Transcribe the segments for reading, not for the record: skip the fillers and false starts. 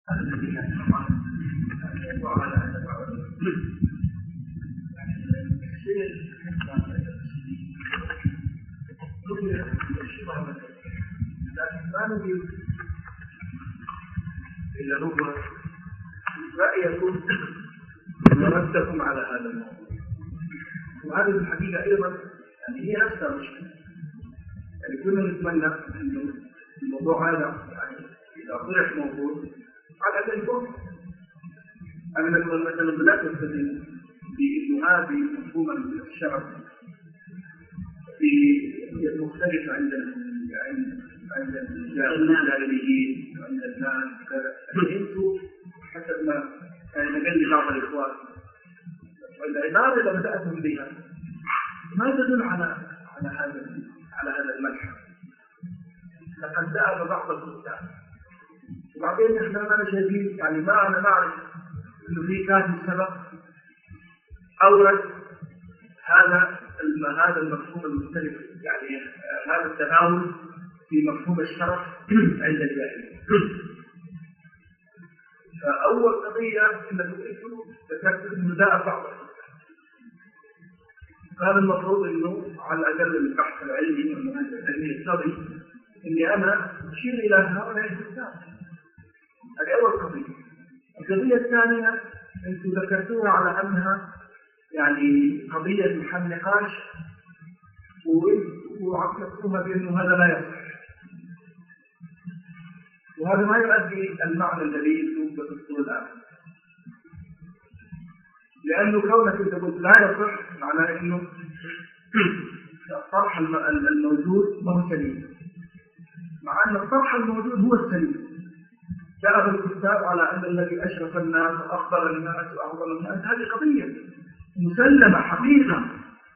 لكن ما نريد إلا نظرة رأيكم وردكم على هذا الموضوع. وهذه الحقيقة أيضا يعني هي نفسها مشكلة. يعني كنا نتمنى أن الموضوع هذا يعني إذا طرح موضوع على هذا الفرص أن نكون مثلا لا نستدل بإنه هذه مفهوما الشرف في مختلف عند الجاهليين وعند الناس أنتم حسب ما يعني نقل بعض الإخوان والعبارة اللي بدأتم بها ما تدل على هذا الملحق. لقد ذهب بعض الكتاب وبعدين احنا ما شايفين يعني ما أنا نعرف إنه في كاتب سبق أورد هذا المفهوم المختلف يعني هذا التناول في مفهوم الشرف عند الجاهلية. فأول قضية أنكم ذكرت إنه ذهب بعض الكتاب. كان المفروض إنه على الأقل البحث العلمي والمهندس العلمي يقتضي إني أنا أشير إلى هؤلاء الكتاب. هذه أول قضية. القضية الثانية أنتم ذكرتوها على أنها يعني قضية محل نقاش وعقدتوها بأنه هذا لا يصح. وهذا ما يؤدي المعنى الذي يسوق بتصور الآن. لأنه كونك أنت قلت لا يصح معناه أنه الطرح الموجود ما هو سليم. مع أن الطرح الموجود هو السليم. ذهب الكتاب على أن الذي أشرف الناس وأخبر الناس وأعظم الناس هذه قضية مسلمة حقيقة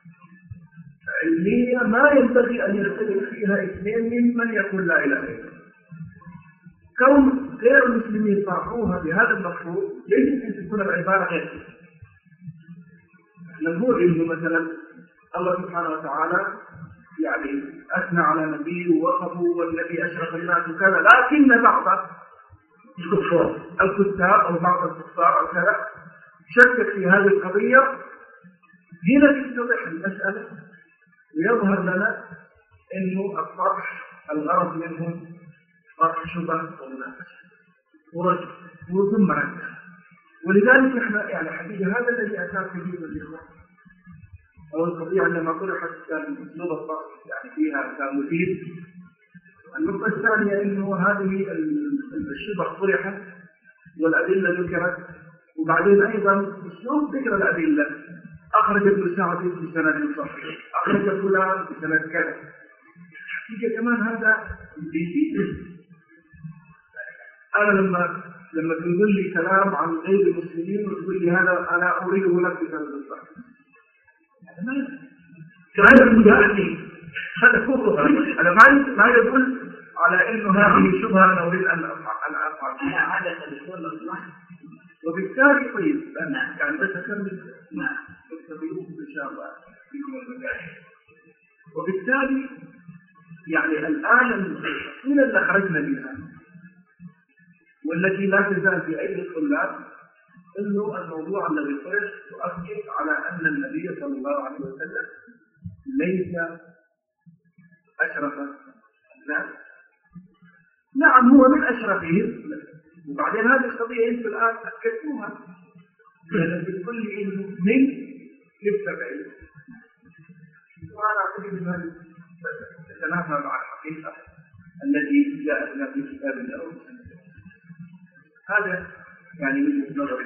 علمية ما ينبغي أن يختلف فيها اثنين ممن يقول لا إله إلا الله. كون غير المسلمين طرحوها بهذا المفهوم يجب أن تكون العبارة غير كذا. نقول إنه مثلا الله سبحانه وتعالى يعني أثنى على نبيه ووصفه والنبي أشرف الناس وكذا، لكن بعض الكتاب أو بعض الكفار أو كذا شكك في هذه القضية. هنا تتضح المسألة ويظهر لنا إنه الطرح الغرض منهم طرح شبه ورجل ثم رد. ولذلك احنا يعني حقيقة هذا الذي أتى كثير من الإخوة أو القضية عندما طرحت كان أسلوب الطرح يعني فيها كان مثير. النقطة الثانية إنه هذه الشبه طرحت والأدلة ذكرت وبعدين أيضا أسلوب ذكر الأدلة أخرج ابن سعد بسند صحيح أخرج فلان بسند كذا. حقيقة كمان هذا بيزيد. أنا لما تقول لي كلام عن غير المسلمين وتقول لي هذا أنا أريده لك بسند الصحيح هذا المدعني هذا كفر. أنا ما يدل على إنه هذه شبهة أنا أريد أن أفعل أنا عادة بكل الصلاح. وبالتالي طيب يعني بس أكمل تستطيعون إن شاء الله فيكم المجال. وبالتالي يعني الآن الأصول اللي خرجنا بها والتي لا تزال في أيدي الطلاب إنه الموضوع الذي طرح يؤكد على أن النبي صلى الله عليه وسلم ليس أشرف الناس. نعم هو من أشرفهم وبعدين هذه القضية أنتم الآن أكدتوها لأن بكل علم من للتبعيد. وأنا أعتقد أن هذا تتنافى مع الحقيقة التي جاءتنا في كتاب الله. هذا يعني وجهة نظر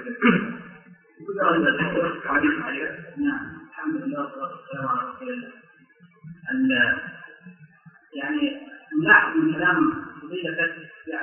نعم الحمد لله والصلاة والسلام على رسول الله. يعني نلاحظ من كلام فضيلتك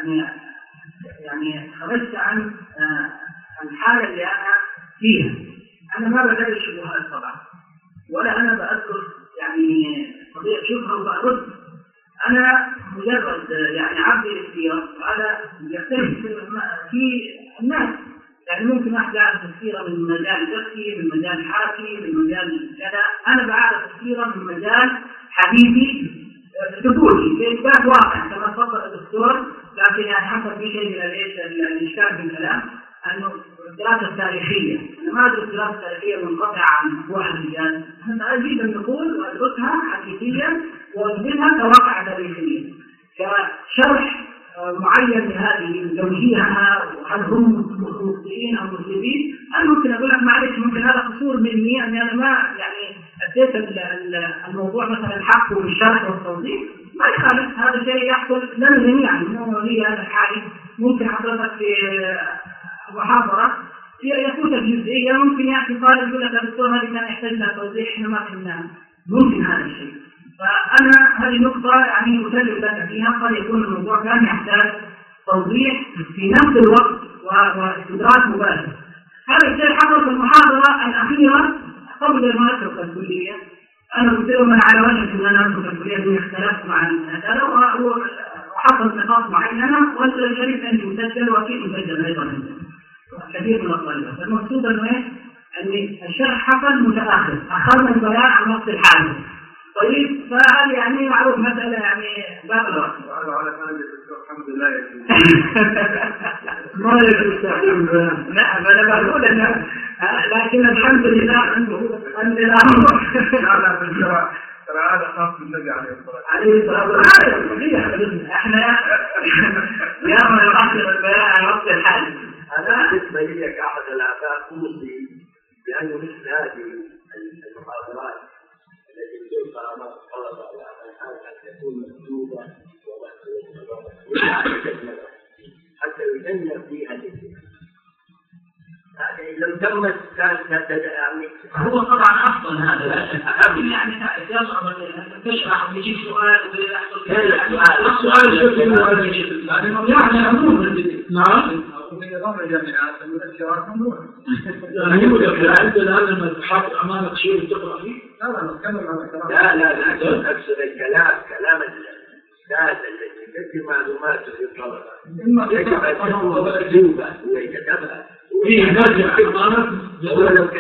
يعني خرجت عن الحالة اللي أنا فيها. أنا ما بدأت الشبهات طبعا ولا أنا بأذكر يعني قضية شبهة وبأرد. أنا مجرد يعني عبد الاختيار وهذا يختلف في الناس. يعني ممكن واحد يعرف كثيرا من مجال فقهي من مجال حركي من مجال كذا. أنا بعرف كثيرا من مجال حديثي ثبوتي في إثبات واقع كما تفضل الدكتور. لكن يعني حصل في شيء من الإشكال أشار في الكلام أنه الدراسة التاريخية، أنا ما أدرس الدراسة التاريخية منقطعة عن أفواه الرجال، أنا أجيب النقول وأدرسها حقيقيا وأنزلها كواقع تاريخية كشرح معين لهذه زوجيها وهل هم مخطئين أو مصيبين. أنا ممكن أقول لك معلش ممكن هذا قصور مني أني أنا ما يعني أديت الموضوع مثلا حقه بالشرح والتوضيح، ما يخالف، هذا شيء يحصل لنا جميعا. إنه هي هذا الحالي ممكن حضرتك في محاضرة يفوتك جزئية، ممكن يأتي طالب يقول لك يا دكتور هذه كان يحتاج لها توضيح إحنا ما فهمناها، ممكن هذا الشيء. فأنا هذه النقطة يعني أسلم لك فيها، قد يكون الموضوع كان يحتاج توضيح في نفس الوقت واستدراك مباشر. هذا الشيء حصل في المحاضرة الأخيرة قبل ما أترك الكلية. أنا قلت لهم أنا على وشك أن أنا أترك الكلية لأني اختلفت مع هذا وحصلت نقاط معينة، والشريف عندي مسجل وأكيد مسجل أيضا كثير من الطلبة. المقصود أنه إيش؟ أن الشرح حصل متأخر، أخذنا البيان عن وقت الحاجة. طيب فهذه يعني معروف مسألة يعني باب الوقت. على الحمد لله ما يستحيل. نعم أنا بقول أن لكن الحمد لله عنده أن الأمر لا ترى هذا خاص بالنبي عليه الصلاة والسلام. احنا يا من يؤخر البيان عن وقت الحاجة. أنا بالنسبة لي كأحد الآباء أوصي بأن مثل هذه المحاضرات التي تلقى أمام الطلبة والأبناء أن تكون مكتوبة ومحتوى حتى يجنب فيها الاتفاق. لو تمت كانت يعني هو طبعا أفضل هذا، لكن يعني يصعب أن تشرح ويجيب سؤال السؤال يعني عموما نعم من نظام الجامعات المذكرات ممنوع. يعني يوجد أنت الآن لما تحط أمامك شيء تقرأ فيه؟ لا نتكلم عن الكلام. لا أقصد كلام الأستاذ الذي يقدم معلوماته للطلبة يجب أن تكون مكتوبة ويكتبها فيه نرجع في الطلب ولو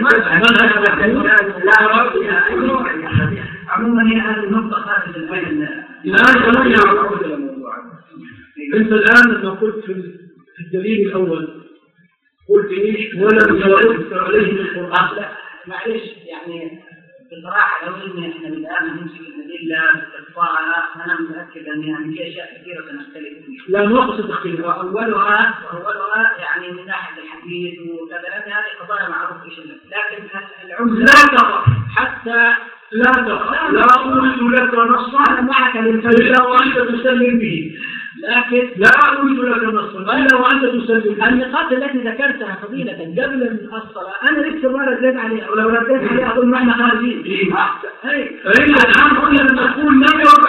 عموما هي هذه النقطة خارج الآن. الآن خلينا نعود إلى الموضوع. أنت الآن لما قلت في الدليل الأول قلت إيش ولم يرد عليه القرآن. لا معلش يعني بصراحة لو إن إحنا الآن نمسك الأدلة بتطبيقها أنا متأكد أن يعني في أشياء كثيرة سنختلف فيها. لا نقصد اختلافها. أولها يعني من ناحية الحديث وكذا، لأن هذه قضايا معروف إيش لكن العملة لا تقع حتى لا تقع. لا أريد لك نصا أنا معك إلا وأنت تسلم به، لكن لا أريد لك نصا إلا وأنت تسلم به. النقاط التي ذكرتها فضيلة قبل الصلاة أنا لسه ما رديت عليها، ولو رديت عليها أقول معنا خارجين. فإن الآن قلنا نقول لم يرد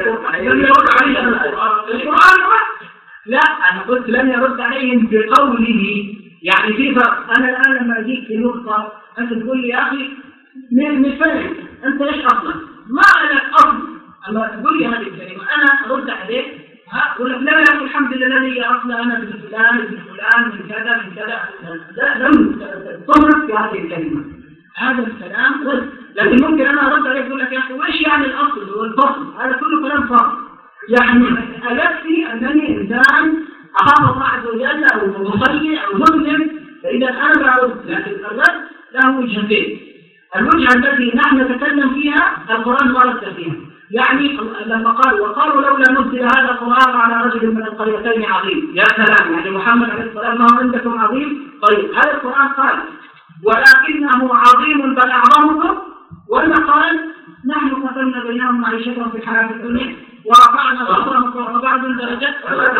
عليه القرآن. لا أنا قلت لم يرد عليهم بقوله، يعني في فرق. أنا الآن لما أجيك في نقطة أنت تقول لي يا أخي مثال أنت إيش أصلا؟ ما لك أصل. أما تقول لي هذه الكلمة أنا أرد عليك أقول لك لا يا أخي الحمد لله لي أصلا أنا ابن فلان من كذا لا لم تمرك في هذه الكلمة. هذا الكلام رد، لكن ممكن أنا أرد عليك أقول لك يا أخي وإيش يعني الأصل والفصل؟ هذا كله كلام فاضي. يعني ألفي أنني إنسان أخاف الله عز وجل أو مصلي أو مسلم، فإذا أنا بعود. لكن الرد له وجهتين. الوجهة التي نحن نتكلم فيها القرآن ما رد فيها، يعني لما وقالوا لولا نزل هذا القرآن على رجل من القريتين عظيم. يا سلام، يعني محمد عليه الصلاة والسلام ما عندكم عظيم؟ طيب هذا القرآن قال ولكنه عظيم بل أعظمكم، ولا قال نحن قسمنا بينهم معيشتهم في الحياة الدنيا ورفعنا بعضهم فوق بعض درجات.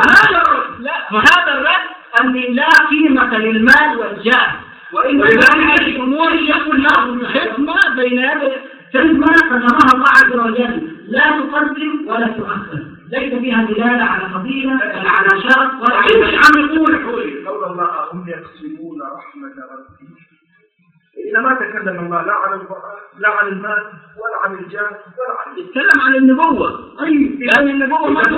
هذا الرد أن لا قيمة للمال والجاه، وإن هذه الأمور يكون له حكمة بين يدي حكمة قدمها الله عز وجل، لا تقدم ولا تؤخر، ليس فيها دلالة على فضيلة ولا على شرف ولا على عم يقول قول الله هم يقسمون رحمة ربهم. إذا ما تكلم الله لا عن المال ولا عن الجاه ولا عن يتكلم عن النبوة. طيب يعني النبوة ما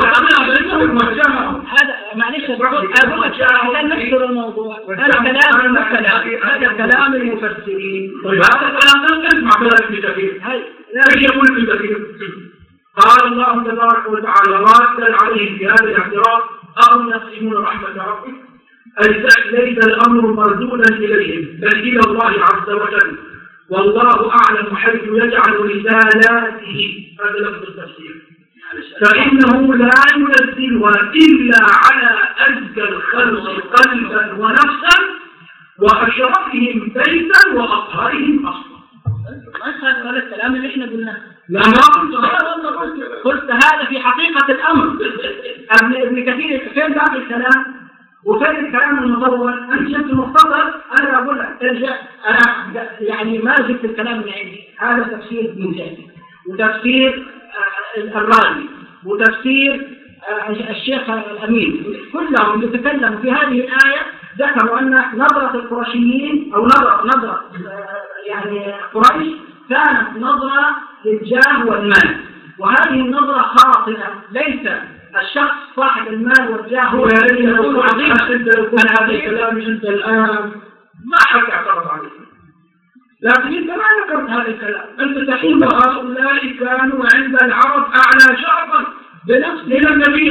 هذا معلش أقول عشان نكسر الموضوع. هذا كلام المفسرين. طيب هذا الكلام نسمع كلام ابن كثير. ايش يقول ابن كثير؟ قال الله تبارك وتعالى ردا عليه في هذا الاعتراف أهم يقسمون رحمة ربك. ليس الأمر مردودا إليهم بل إلى الله عز وجل، والله أعلم حيث يجعل رسالاته. هذا لفظ التفسير. فإنه لا ينزلها إلا على أزكى الخلق قلبا ونفسا وأشرفهم بيتا وأطهرهم أصلا. ما يخالف هذا الكلام اللي احنا قلناه. لا ما قلت هذا في حقيقة الأمر. ابن كثير فين بعض الكلام وفين الكلام المطول؟ أنت شفت المختصر، أنا أقول لك ارجع، أنا يعني ما جبت الكلام من عندي، هذا تفسير ابن جهل وتفسير الرازي وتفسير الشيخ الأمين، كلهم يتكلموا في هذه الآية ذكروا أن نظرة القرشيين أو نظرة يعني قريش كانت نظرة للجاه والمال، وهذه النظرة خاطئة. ليس الشخص صاحب المال والجاه هو الذي يكون عظيما. أنا هذا الكلام أنت الآن ما حد اعترض عليه، لكن أنت ما ذكرت هذا الكلام. أنت تقول هؤلاء كانوا عند العرب أعلى شرفا بنفس إلى النبي.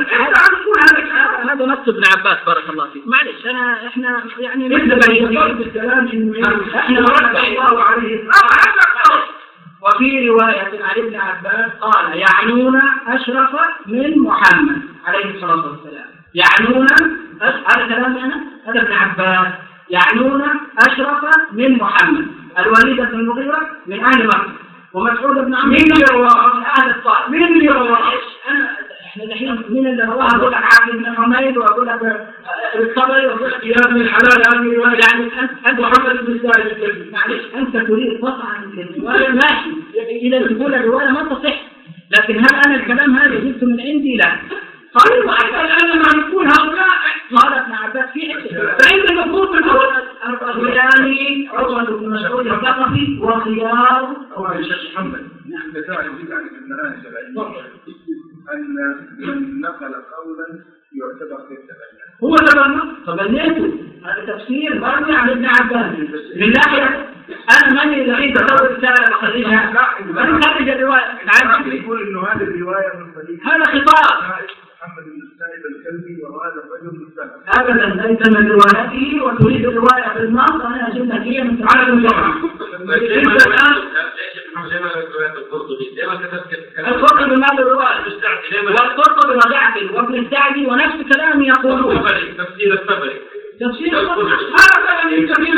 هذا مكتوب ابن عباس بارك الله فيك. معلش احنا يعني انت بيقول بالكلام انه احنا رد الله عليه. وفي رواية عن ابن عباس قال يعنون أشرف من محمد عليه الصلاة والسلام. يعنون، هذا كلام أنا، هذا ابن عباس، يعنون أشرف من محمد. الوليد بن المغيرة من أهل مكة، ومسعود بن عمرو من أهل الطائف. من اللي رواه؟ احنا دحين من اللي رواه؟ أقول لك عبد بن حميد، وأقول لك الطبري، وأقول لك يا ابن الحلال يعني أنت محمد بن سعيد الكلبي. معلش أنت تريد طبعا الرواية ماشي، إذا تقول الرواية ما تصح، لكن هل أنا الكلام هذا جبته من عندي؟ لا. قالوا أنا ما نقول هؤلاء. قال ابن عباس في حته، فإنت المفروض من الغيلاني عروة بن مسعود الثقفي وخيار الشيخ محمد. نعم. تعرف يعني في المناهج العلمية أن من نقل قولا يعتبر في التبني. هو تبنيته. هذا تفسير مبني على ابن عباس. من ناحية أنا ماني لقيت أول رسالة بخرجها، أنا خارج الرواية. نعم. يقول إنه هذه الرواية من طريق هذا خطاب محمد بن سعيد الكلبي، وهذا الرجل مستند. أبدا أنت من روايته وتريد الرواية في النص، أنا أجيب لك هي من تعالى الجماعة. القرطبي ما له رواية، والقرطبي وجعفر وابن السعدي ونفس كلامي يقولون. تفسير الطبري. تفسير هذا اللي يسميه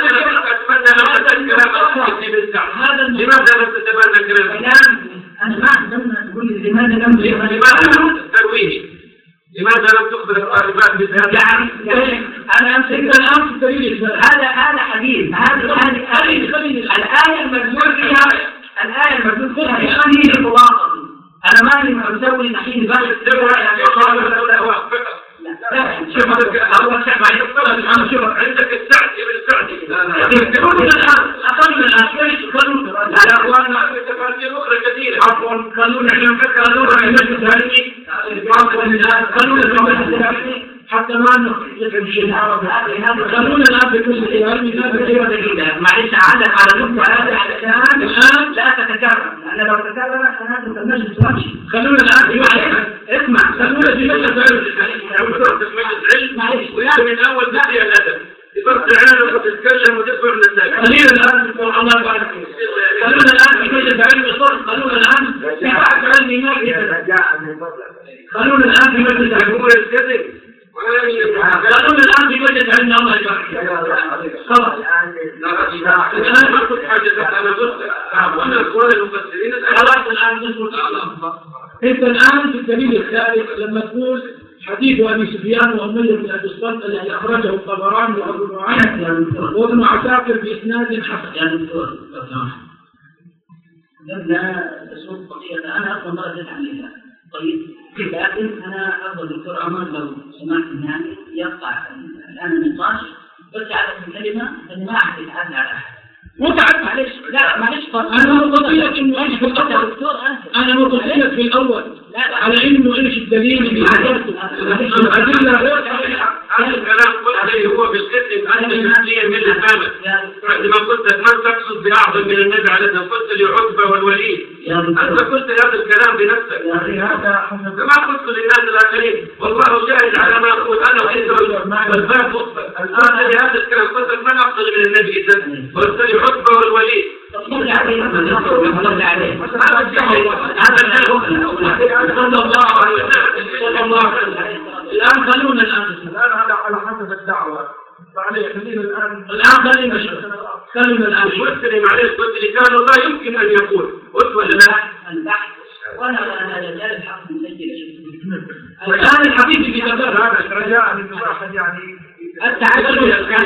هذا لماذا لم تتبنى الكلام؟ أنا ما عندما تقول لي لماذا لم ترويه؟ لماذا لم تخبر الطالبات بهذا؟ يعني أنا أمسك الآن في الدليل. هذا حديث. الآية المذكور فيها هذه الخلاصة. أنا ماني مسوي نحيل بس عندك السعد ابن السعدي. أقل من الأشياء تفاسير أخرى كثيرة. قانون حتى ما نخرج قانون الآن بكل الإعلام. معلش أعلق على نقطة هذا علشان الآن لا تتكرر، لأن لو تكررت هذا المجلس وحشي. خلونا الآن اسمع، خلونا في مجلس علم. معلش من أول بداية الأدب تستطيع أن تتكلم وتدفع النتائج. خلينا الآن الله يبارك فيك. خلونا الآن في مجلس علم الصوت. خلونا الآن في بعض علمي ما خلونا الآن في مجلس علم الكذب. خلونا الآن في مجلس علم الله يبارك فيك. خلاص الآن ما كنت حاجة أنا بس وأنا أقول المفسرين خلاص الآن نسمع الله. أنت الآن في الدليل الثالث لما تقول حديث أبي سفيان وأمية بن أبي الصلت الذي أخرجه الطبراني وأبو نعيم وابن عساكر بإسناد حسن. لا تسوق قضية أنا أصلا ما أدري عليها. طيب لكن أنا أفضل دكتور عمر لو سمعت يعني يقطع الآن النقاش بس على الكلمة أن ما أحد يتعدى على أحد. متعب معلش لا معلش أنا مطلقيك إنه إيش في الأول. أنا مطلقيك في الأول على إنه إيش الدليل اللي ذكرته. الأدلة غير هذا الكلام عليه هو بالقسم أن النبي من الإسلام عندما قلت من تقصد بأعظم من النبي عليه الصلاة والسلام قلت لعتبة والوليد أنت قلت هذا الكلام بنفسك ما قلت للناس الآخرين والله شاهد على ما أقول أنا وأنت والباب مخبر الآن هذا الكلام قلت من أفضل من النبي إذا قلت لعتبة والوليد صلى عليه صلى عليه صلى الله عليه وسلم. الآن خلونا الآن هذا على حسب الدعوة فعليه خلينا الآن خلونا الآن مسلم عليه قلت لي كان الله يمكن أن يقول قلت ولا لا البحث وأنا لا الحق مسجل الآن الحبيب في كتاب هذا رجاء من واحد يعني التعدد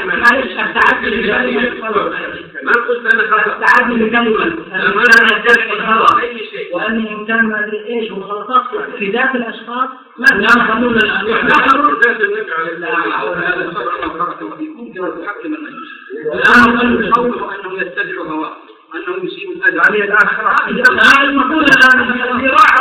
ما قلت أنا خطأ التعدد كلمة ما أنا أجلت الخطأ أي شيء وأن إمكان ما أدري إيش وخلطات في ذات الأشخاص لا خلونا الآن يحضروا ذات النبي عليه الآن قالوا القول أنه يتبع هواه أنه يسيب الأذى عليه الآخرة المقولة الآن اللي راح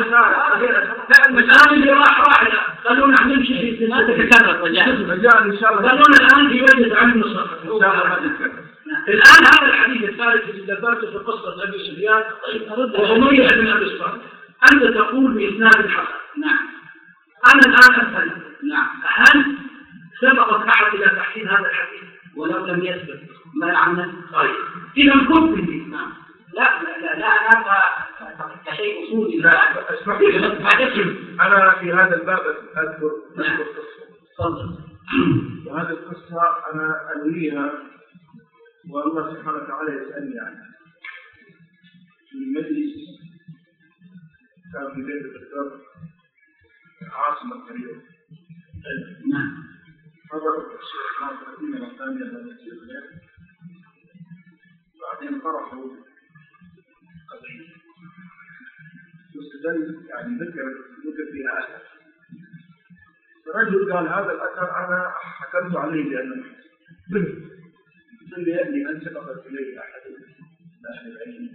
الآن اللي راح خلونا نمشي في ما تتكرر رجاء إن شاء الله خلونا الآن في وجه عن الصفر الآن هذا الحديث الثالث اللي ذكرته في قصة أبي سفيان وأمية بن أبي سفيان أنت تقول بإسناد الحسن نعم أنا الآن أسأل نعم هل سبقت أحد إلى تحسين هذا الحديث ولو لم يثبت ما يعمل طيب إذا كنت في الإسلام لا هذا كشيء أصولي لا اسمح لي أنا في هذا الباب أذكر قصة وهذه القصة أنا أرويها والله سبحانه وتعالى يسألني عنها في مجلس كان في بيت الدكتور عاصمة الكريم نعم حضر الشيخ ناصر الدين الثانية هذا الشيخ بعدين طرحوا قضية واستدل يعني ذكر فيها أثر الرجل قال هذا الأثر أنا حكمت عليه لأنه لأني أن سبقت إليه أحد أهل العلم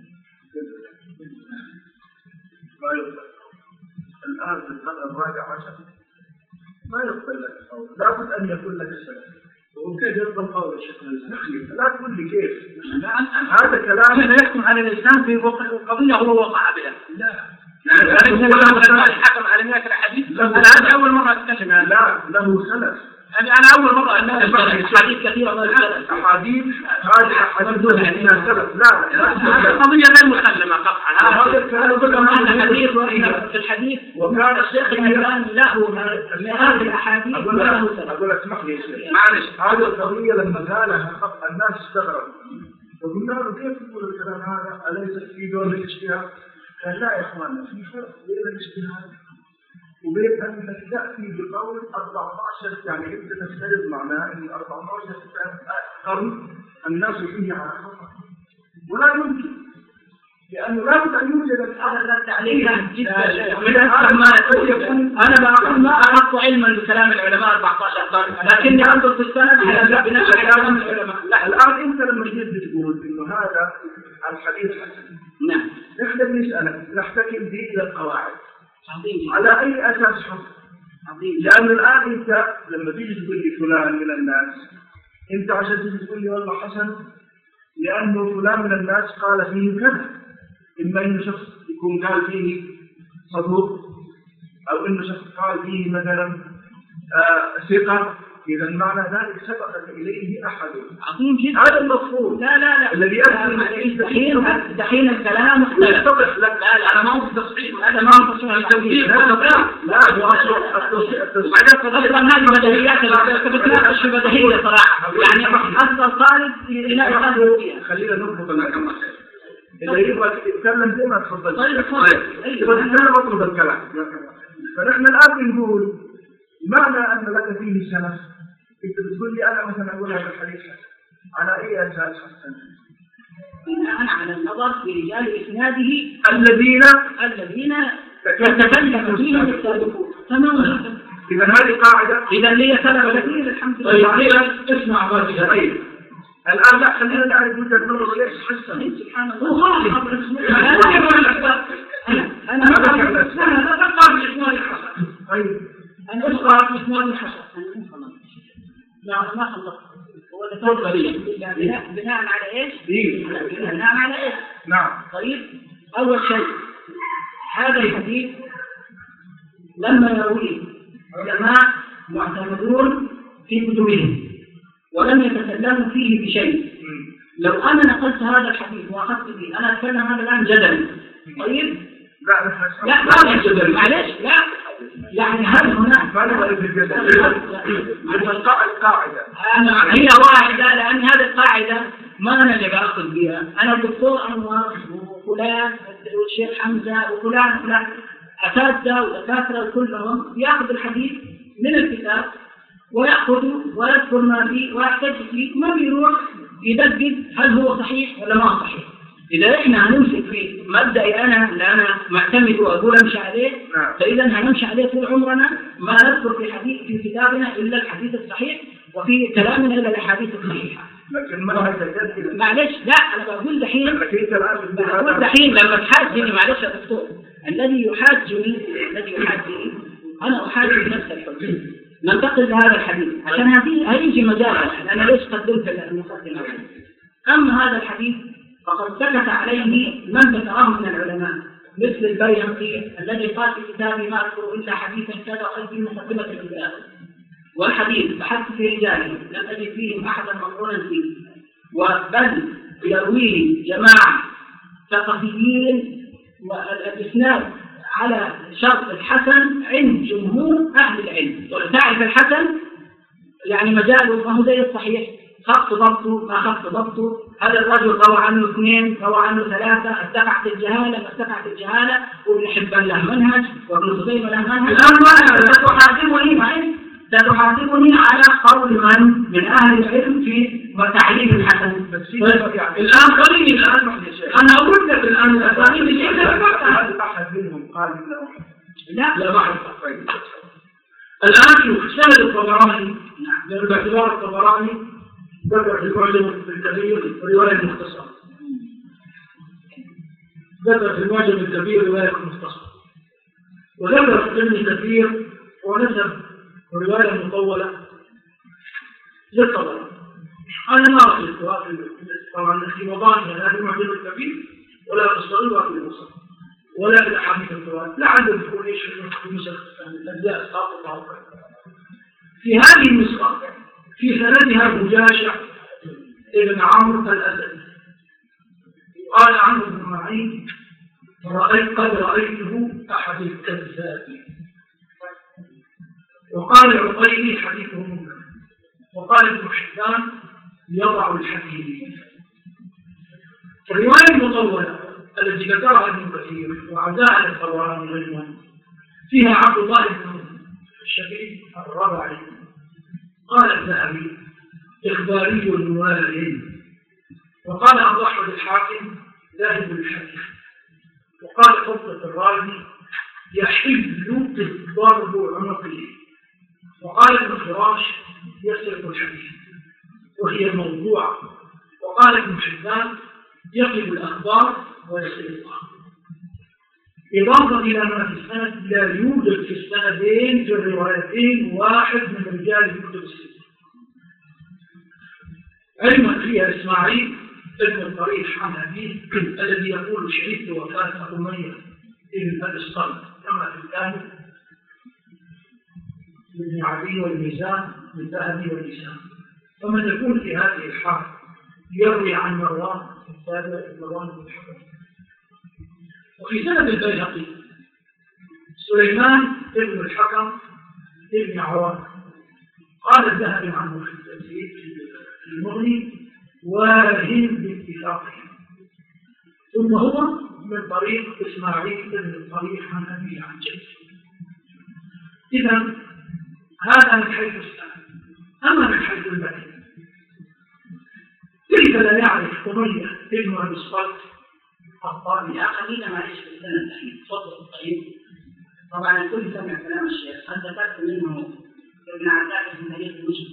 ما يقبل الآن في القرن الرابع عشر ما يقبل لك القول لابد أن يكون لك السلام وكيف يقبل قول الشيخ الإسلام لا تقول لي كيف هذا كلام لا يحكم على الإنسان في قضية هو وقع بها لا حكم على مئة الحديث أنا أول مرة أتكلم لا له سلف أنا أول مرة أتكلم أحاديث كثيرة من السلف أحاديث هذه أحاديث من السلف لا قضية غير مسلمة قطعا هذا الكلام في الحديث وكان الشيخ الألباني له من هذه الأحاديث أقول اسمح لي شيء معلش هذه القضية لما قالها الناس استغربوا وقلنا له كيف تقول الكلام هذا أليس في دور الاجتهاد؟ قال لا يا إخواننا في فرق بين الاجتهاد وبين أنك تأتي بقول 14 يعني أنت تفترض معناه أن 14 قرن الناس فيه على خطأ ولا يمكن لأنه لا بد أن يوجد هذا التعليق جدا أنا بقول ما أحط علما بكلام العلماء 14 قرن لكني أنظر في السند بنفس كلام العلماء الآن أنت لما جيت تقول إنه هذا الحديث حسن نعم نحن بنسألك نحتكم به إلى القواعد عظيم على أي أساس حكم عظيم لأن الآن أنت لما تيجي تقول لي فلان من الناس أنت عشان تيجي تقول لي والله حسن لأنه فلان من الناس قال فيه كذا إما إنه شخص يكون قال فيه صدوق أو إنه شخص قال فيه مثلا ثقة إذا معنى ذلك سبقت إليه أحد عظيم جدا هذا المفروض لا الذي دحين الكلام مختلف لا أنا ما هو تصحيح هذا ما هو تصحيح التوفيق لا أصلا هذه بديهيات بتناقش في بديهية صراحة يعني أصل طالب إلى خلينا نضبط الكلام إذا يبغى يتكلم زي ما تفضل طيب يبغى تتكلم اطلب الكلام فنحن الآن بنقول معنى أن لك فيه سلف أنت بتقول لي أنا مثلا أقول هذا الحديث على أي أساس حسن؟ بناء على النظر في رجال إسناده الذين يتكلم فيهم السابقون تماما إذا هذه قاعدة إذا لي سلف كثير الحمد لله اسمع بس طيب الآن لا خلينا نعرف وجهة نظر ليش حسن سبحان الله أنا أقرأ بإسناد الحسن طيب أنا أقرأ بإسناد الحسن لا ما خلصت. هو تفضل بناء على ايش؟ بناء على ايش؟ نعم. طيب اول شيء هذا الحديث لما يرويه علماء معتمدون في كتبهم ولم يتكلموا فيه بشيء. لو انا نقلت هذا الحديث واخذت به، انا اتكلم هذا الان جدلا. طيب لا ما جدل، معلش، لا يعني هل هناك هي واحدة، لأن هذه القاعدة ما أنا اللي بأخذ بها، أنا الدكتور أنور وفلان والشيخ حمزة وفلان أساتذة ودكاترة كلهم يأخذ الحديث من الكتاب ويأخذه ويذكر ما فيه ويحتج فيه، ما بيروح يدقق هل هو صحيح ولا ما صحيح. إذا إحنا هنمسك في مبدأي أنا اللي أنا معتمد وأقول أمشي عليه، فإذا هنمشي عليه طول عمرنا، ما نذكر في كتابنا إلا الحديث الصحيح وفي كلامنا إلا الأحاديث الصحيحة. لكن ما هذا معلش، لا أنا بقول دحين لما تحاجني، معلش يا دكتور، الذي يحاجني أنا أحاجي نفس الحجة. ننتقل لهذا الحديث عشان هيجي مجال أنا ليش قدمت المقدمة. أما هذا الحديث فقد سكت عليه من ذكره من العلماء مثل البيهقي الذي قال في كتابه ما أذكر إلا حديثا كذا وقال في مقدمة الكتاب، والحديث بحثت في رجاله لم أجد فيهم أحدا مقرونا فيه، وبل يرويه جماعة ثقافيين والإسناد على شرط الحسن عند جمهور أهل العلم. تعرف الحسن يعني مجاله ما هو زي الصحيح، خط ضبطه ما خط ضبطه، هذا الرجل روى عنه 2 روى عنه 3، ارتفعت الجهالة ما ارتفعت الجهالة، وابن حبان له منهج وابن خزيمة له منهج. الآن ستحاسبني على قول من أهل العلم في تعليم الحسن. الآن خليني أنا أقول لك الآن الأسانيد هل أحد منهم قال لا ما أعرف. الآن شوف سند الطبراني، باعتبار الطبراني ذكر في المعجم الكبير رواية مختصرة، ذكر في المعجم الكبير رواية مختصرة، وذكر في ابن كثير ونسب رواية مطولة للطبراني. أنا ما رأيت طبعا في مضان لا في المعجم الكبير ولا في الصغير ولا في الوسط ولا في الأحاديث الرواية، لا عنده يكون ايش في النسخ الأجزاء الساقطة. في هذه النسخة في سندها مجاشع ابن عمرو الأسدي، قال عمرو بن معين قد رأيته أحد الكذاب، وقال العقيلي حديثه منكر، وقال ابن حبان يضع الحديث. الرواية المطولة التي ذكرها ابن كثير وعزاها الطبراني غيرها فيها عبد الله بن الشبيب الربعي، قال الذهبي إخباري وارد، وقال أبو أحمد الحاكم ذاهب الحديث، وقال حفظة الرازي يحل ضرب عنقه، وقال ابن فراش يسرق الحديث وهي موضوعة، وقال ابن حبان يقلب الأخبار ويسرقها. إضافة إلى ما في السند لا يوجد في السندين في الروايتين واحد من رجال الكتب الستة. علما فيها إسماعيل ابن الطريف عن أبيه الذي يقول شهدت وفاة أمية ابن أبي الصلت كما في الكامل من عدي والميزان من ذهبي واللسان. فمن يكون في هذه الحال يروي عن مروان التابع مروان بن الحكم. وفي سند البيهقي سليمان ابن الحكم ابن عوان، قال الذهبي عنه في التفسير في المغني واهن باتفاقه، ثم هو من طريق اسماعيل بن الطريف عن ابيه عن جده. اذا هذا من حيث السند. اما من حيث المتن كيف لا يعرف أمية ابن أبي الصلت الطالب؟ يا خلينا معلش في السنة الأخير. تفضل. طيب طبعا الكل سمع كلام الشيخ، هل ذكرت منه ابن عباس من تاريخ المسلم؟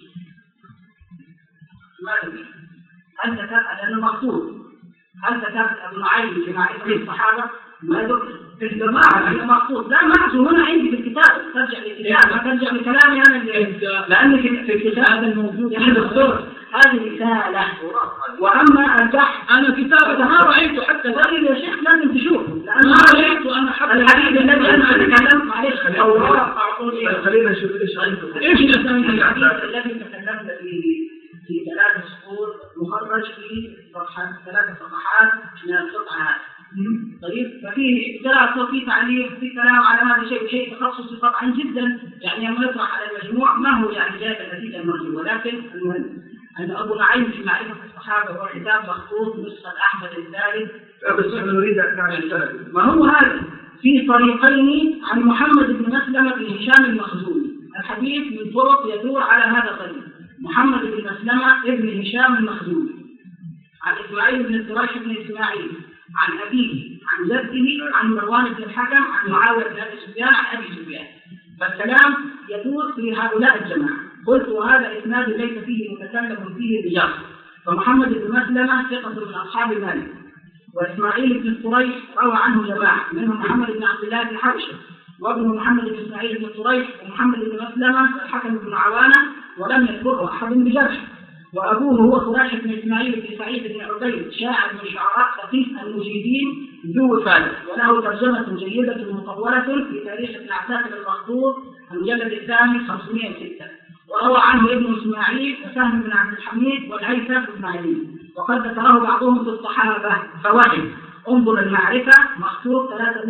ما ذكرت. هل ذكرت لأنه مقصود؟ هل ذكرت ابن معين في معرفة الصحابة؟ ما ذكرت. في الجماعة هي مقصود. لا مقصود هنا عندي في الكتاب، ترجع للكتاب ما ترجع لكلامي أنا لأن في الكتاب هذا الموجود يعني دكتور هذه رسالة. وأما البحث أنا كتابة ما رأيته حتى ذلك يا شيخ لازم تشوفه لأن ما رأيته أنا حتى الحديث الذي أنا أتكلم معلش الأوراق أعطوني خلينا نشوف إيش الحديث الذي تكلمنا فيه في 3 سطور مخرج في صفحة 3 صفحات من القطعة. طيب ففيه دراسة وفي تعليق في كلام على هذا الشيء وشيء تخصصي طبعا جدا يعني لما يطرح على المجموع ما هو يعني جايب النتيجة المرجوة. ولكن المهم أن أبو نعيم في معرفة الصحابة هو كتاب مخطوط نسخة أحمد الثالث. بس احنا نريد أن نعرف ما هو هذا في طريقين عن محمد بن مسلمة بن هشام المخزومي. الحديث من طرق يدور على هذا الطريق. محمد بن مسلمة ابن هشام المخزومي عن إسماعيل بن الدراش بن إسماعيل عن أبيه عن جده عن مروان بن الحكم عن معاوية بن أبي سفيان عن أبي سفيان. فالكلام يدور في هؤلاء الجماعة. قلت وهذا إسناد ليس فيه متكلم فيه رجال. فمحمد بن مسلمة ثقة من أصحاب مالك. وإسماعيل بن الطريش روى عنه جماعة منهم محمد بن عبد الله بن حبشة وابنه محمد بن إسماعيل بن الطريش ومحمد بن مسلمة الحكم بن عوانة ولم يذكره أحد بجرح. وأبوه هو خراشة بن إسماعيل بن سعيد بن عبيد شاعر من شعراء ثقيف المجيدين ذو فارس وله ترجمة جيدة مطولة في تاريخ ابن عساكر المخطوط المجلد الثاني 506. وروى عنه ابن إسماعيل وسهم بن عبد الحميد والهيثم بن علي وقد ذكره بعضهم في الصحابة فوهم. انظر المعرفة مخطوط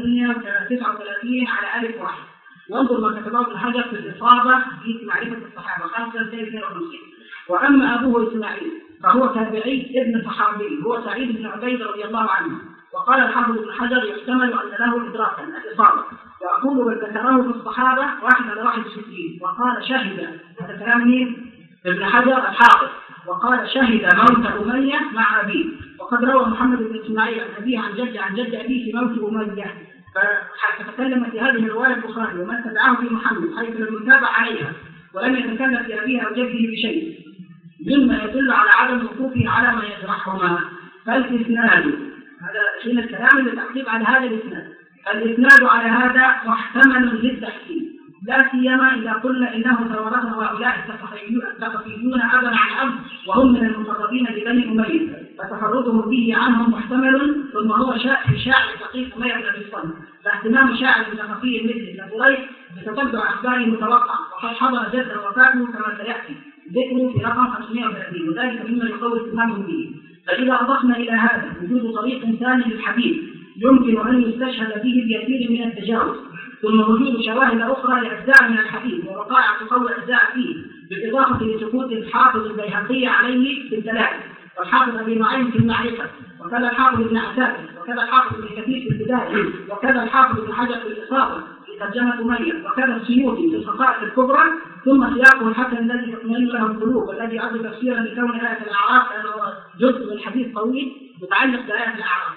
339 على 1001 وانظر ما كتبه ابن حجر في الإصابة في معرفة الصحابة 552. وأما أبوه إسماعيل فهو تابعي ابن صحابي هو سعيد بن عبيد رضي الله عنه. وقال الحافظ ابن حجر يحتمل أن له إدراكا الإصابة. وأقول بل ذكره في الصحابة 1/61 وقال شهد هذا كلام مين؟ ابن حجر الحافظ. وقال شهد موت أمية مع أبيه. وقد روى محمد بن إسماعيل عن أبيه عن جد أبيه في موت أمية. فتكلم في هذه الرواية البخاري ومن تبعه في محمد حيث لم يتابع عليها ولم يتكلم في أبيه أو جده بشيء مما يدل على عدم وقوفه على ما يجرحهما. فالإسناد هذا حين الكلام للتعقيب على هذا الإسناد على هذا محتمل للتحسين لا سيما إذا قلنا إنه تورثه هؤلاء الثقفيون أبا عن أب وهم من المقربين لبني أمية فتفرده به عنهم محتمل. ثم هو شاعر ثقيف أمية بن أبي صالح فاهتمام شاعر ثقفي مثل ابن قريش بتتبع أخباره المتوقع وقد حضر جد وفاته كما سيأتي ذكره في رقم 530 وذلك مما يقوي اتهامه به. فإذا أضفنا إلى هذا وجود طريق ثاني للحديث يمكن أن يستشهد به بكثير من التجاوز ثم وجود شواهد أخرى لأجزاء من الحديث ووقائع تقوي أجزاء فيه بالإضافة لسكوت الحافظ البيهقي عليه في الدلائل والحافظ أبي نعيم في المعرفة وكذا الحافظ ابن عساكر وكذا الحافظ ابن كثير في البداية وكذا الحافظ ابن حجر في الإصابة في ترجمة أمية وكذا السيوطي في الخصائص الكبرى ثم سياقه الحسن الذي يطمئن له القلوب والذي يعد تفسيرا لكون آية الأعراف لأنه جزء من حديث طويل متعلق بآية الأعراف.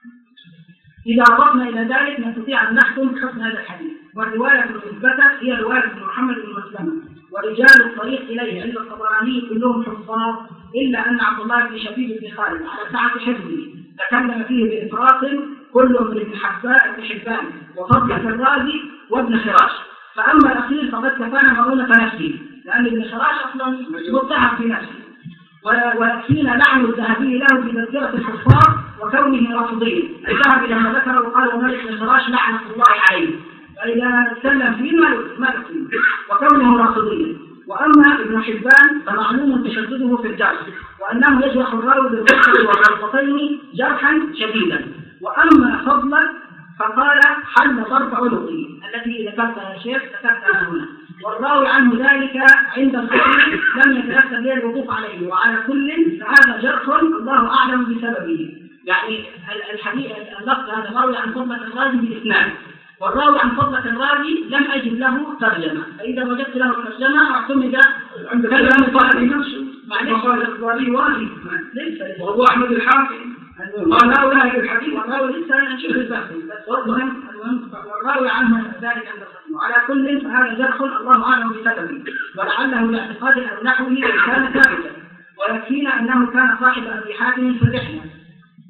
إذا أضفنا إلى ذلك نستطيع أن نحكم بحسن هذا الحديث. والرواية المثبتة هي رواية محمد بن مسلمة ورجال الطريق إليه عند الطبراني كلهم حفاظ إلا أن عبد الله بن شبيب بن خالد على سعة حفظه تكلم فيه بإفراط كل من ابن حبان وفضلة الرازي وابن خراش. فأما الأخير فقد كفانا مؤونة نفسه لأن ابن خراش أصلا متهم في نفسه ويكفينا لعن الذهبي له في تذكرة الحفاظ وكونه رافضيا. الذهبي لما ذكر وقال وملك ابن خراش لعنة الله عليه فإذا تكلم فيه ما يكفيه وكونه رافضيا. وأما ابن حبان فمعلوم تشدده في الجرح وأنه يجرح الراوي بالغلطة والغلطتين جرحا شديدا. وأما فضلا فقال حل ضرب عنقه التي ذكرتها يا شيخ ذكرتها هنا والراوي عنه ذلك عند الخطيب لم يتأثر به الوقوف عليه. وعلى كل فهذا جرح الله أعلم بسببه. يعني الحديث اللفظ هذا راوي عن فضلة الرازي بالإسناد والراوي عن فضلة الرازي لم أجد له ترجمة. فإذا وجدت له ترجمة اعتمد عند كلام صاحب نفسه معلش الرازي واحد ليس وهو أحمد الحافظ والراوي هذا الحديث والراوي الإنسان شبه البحث بس والراوي عنه ذلك عند الخصم. وعلى كل فهذا جرح الله أعلم بسببه ولعله لاعتقاد أو نحوه كان ثابتا. ويكفينا أنه كان صاحب أبي حاتم في الرحلة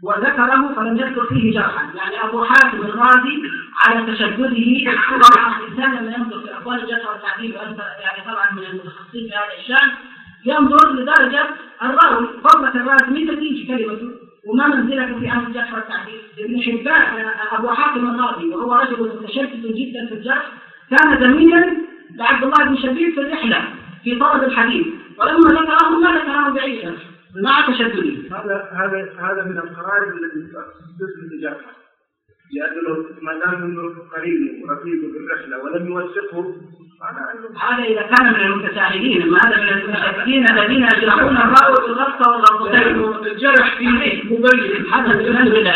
وذكره فلم يذكر فيه جرحا. يعني أبو حاتم الرازي على تشدده طبعا الإنسان لما ينظر في أقوال الجرح والتعديل، وأنت يعني طبعا من المتخصصين في هذا الشأن، ينظر لدرجة الراوي فضلة الرازي متى تيجي كلمته وما منزلته في أمر الجرح والتعديل. ابن حبان أبو حاتم الرازي وهو رجل متشدد جدا في الجرح كان زميلا لعبد الله بن شبيب في الرحلة في طلب الحديث، ولما ذكره ما ذكره بعيدا مع تشدده. هذا من القرائن التي تثبت جرحه، لأنه ما دام انه قريب ورفيق بالرحلة ولم يوثقه هذا إذا كان من المتساهلين، أما هذا من المتشددين الذين يجرحون الراوي بالغلطة والغلطتين. الجرح فيه مبين، هذا المنزل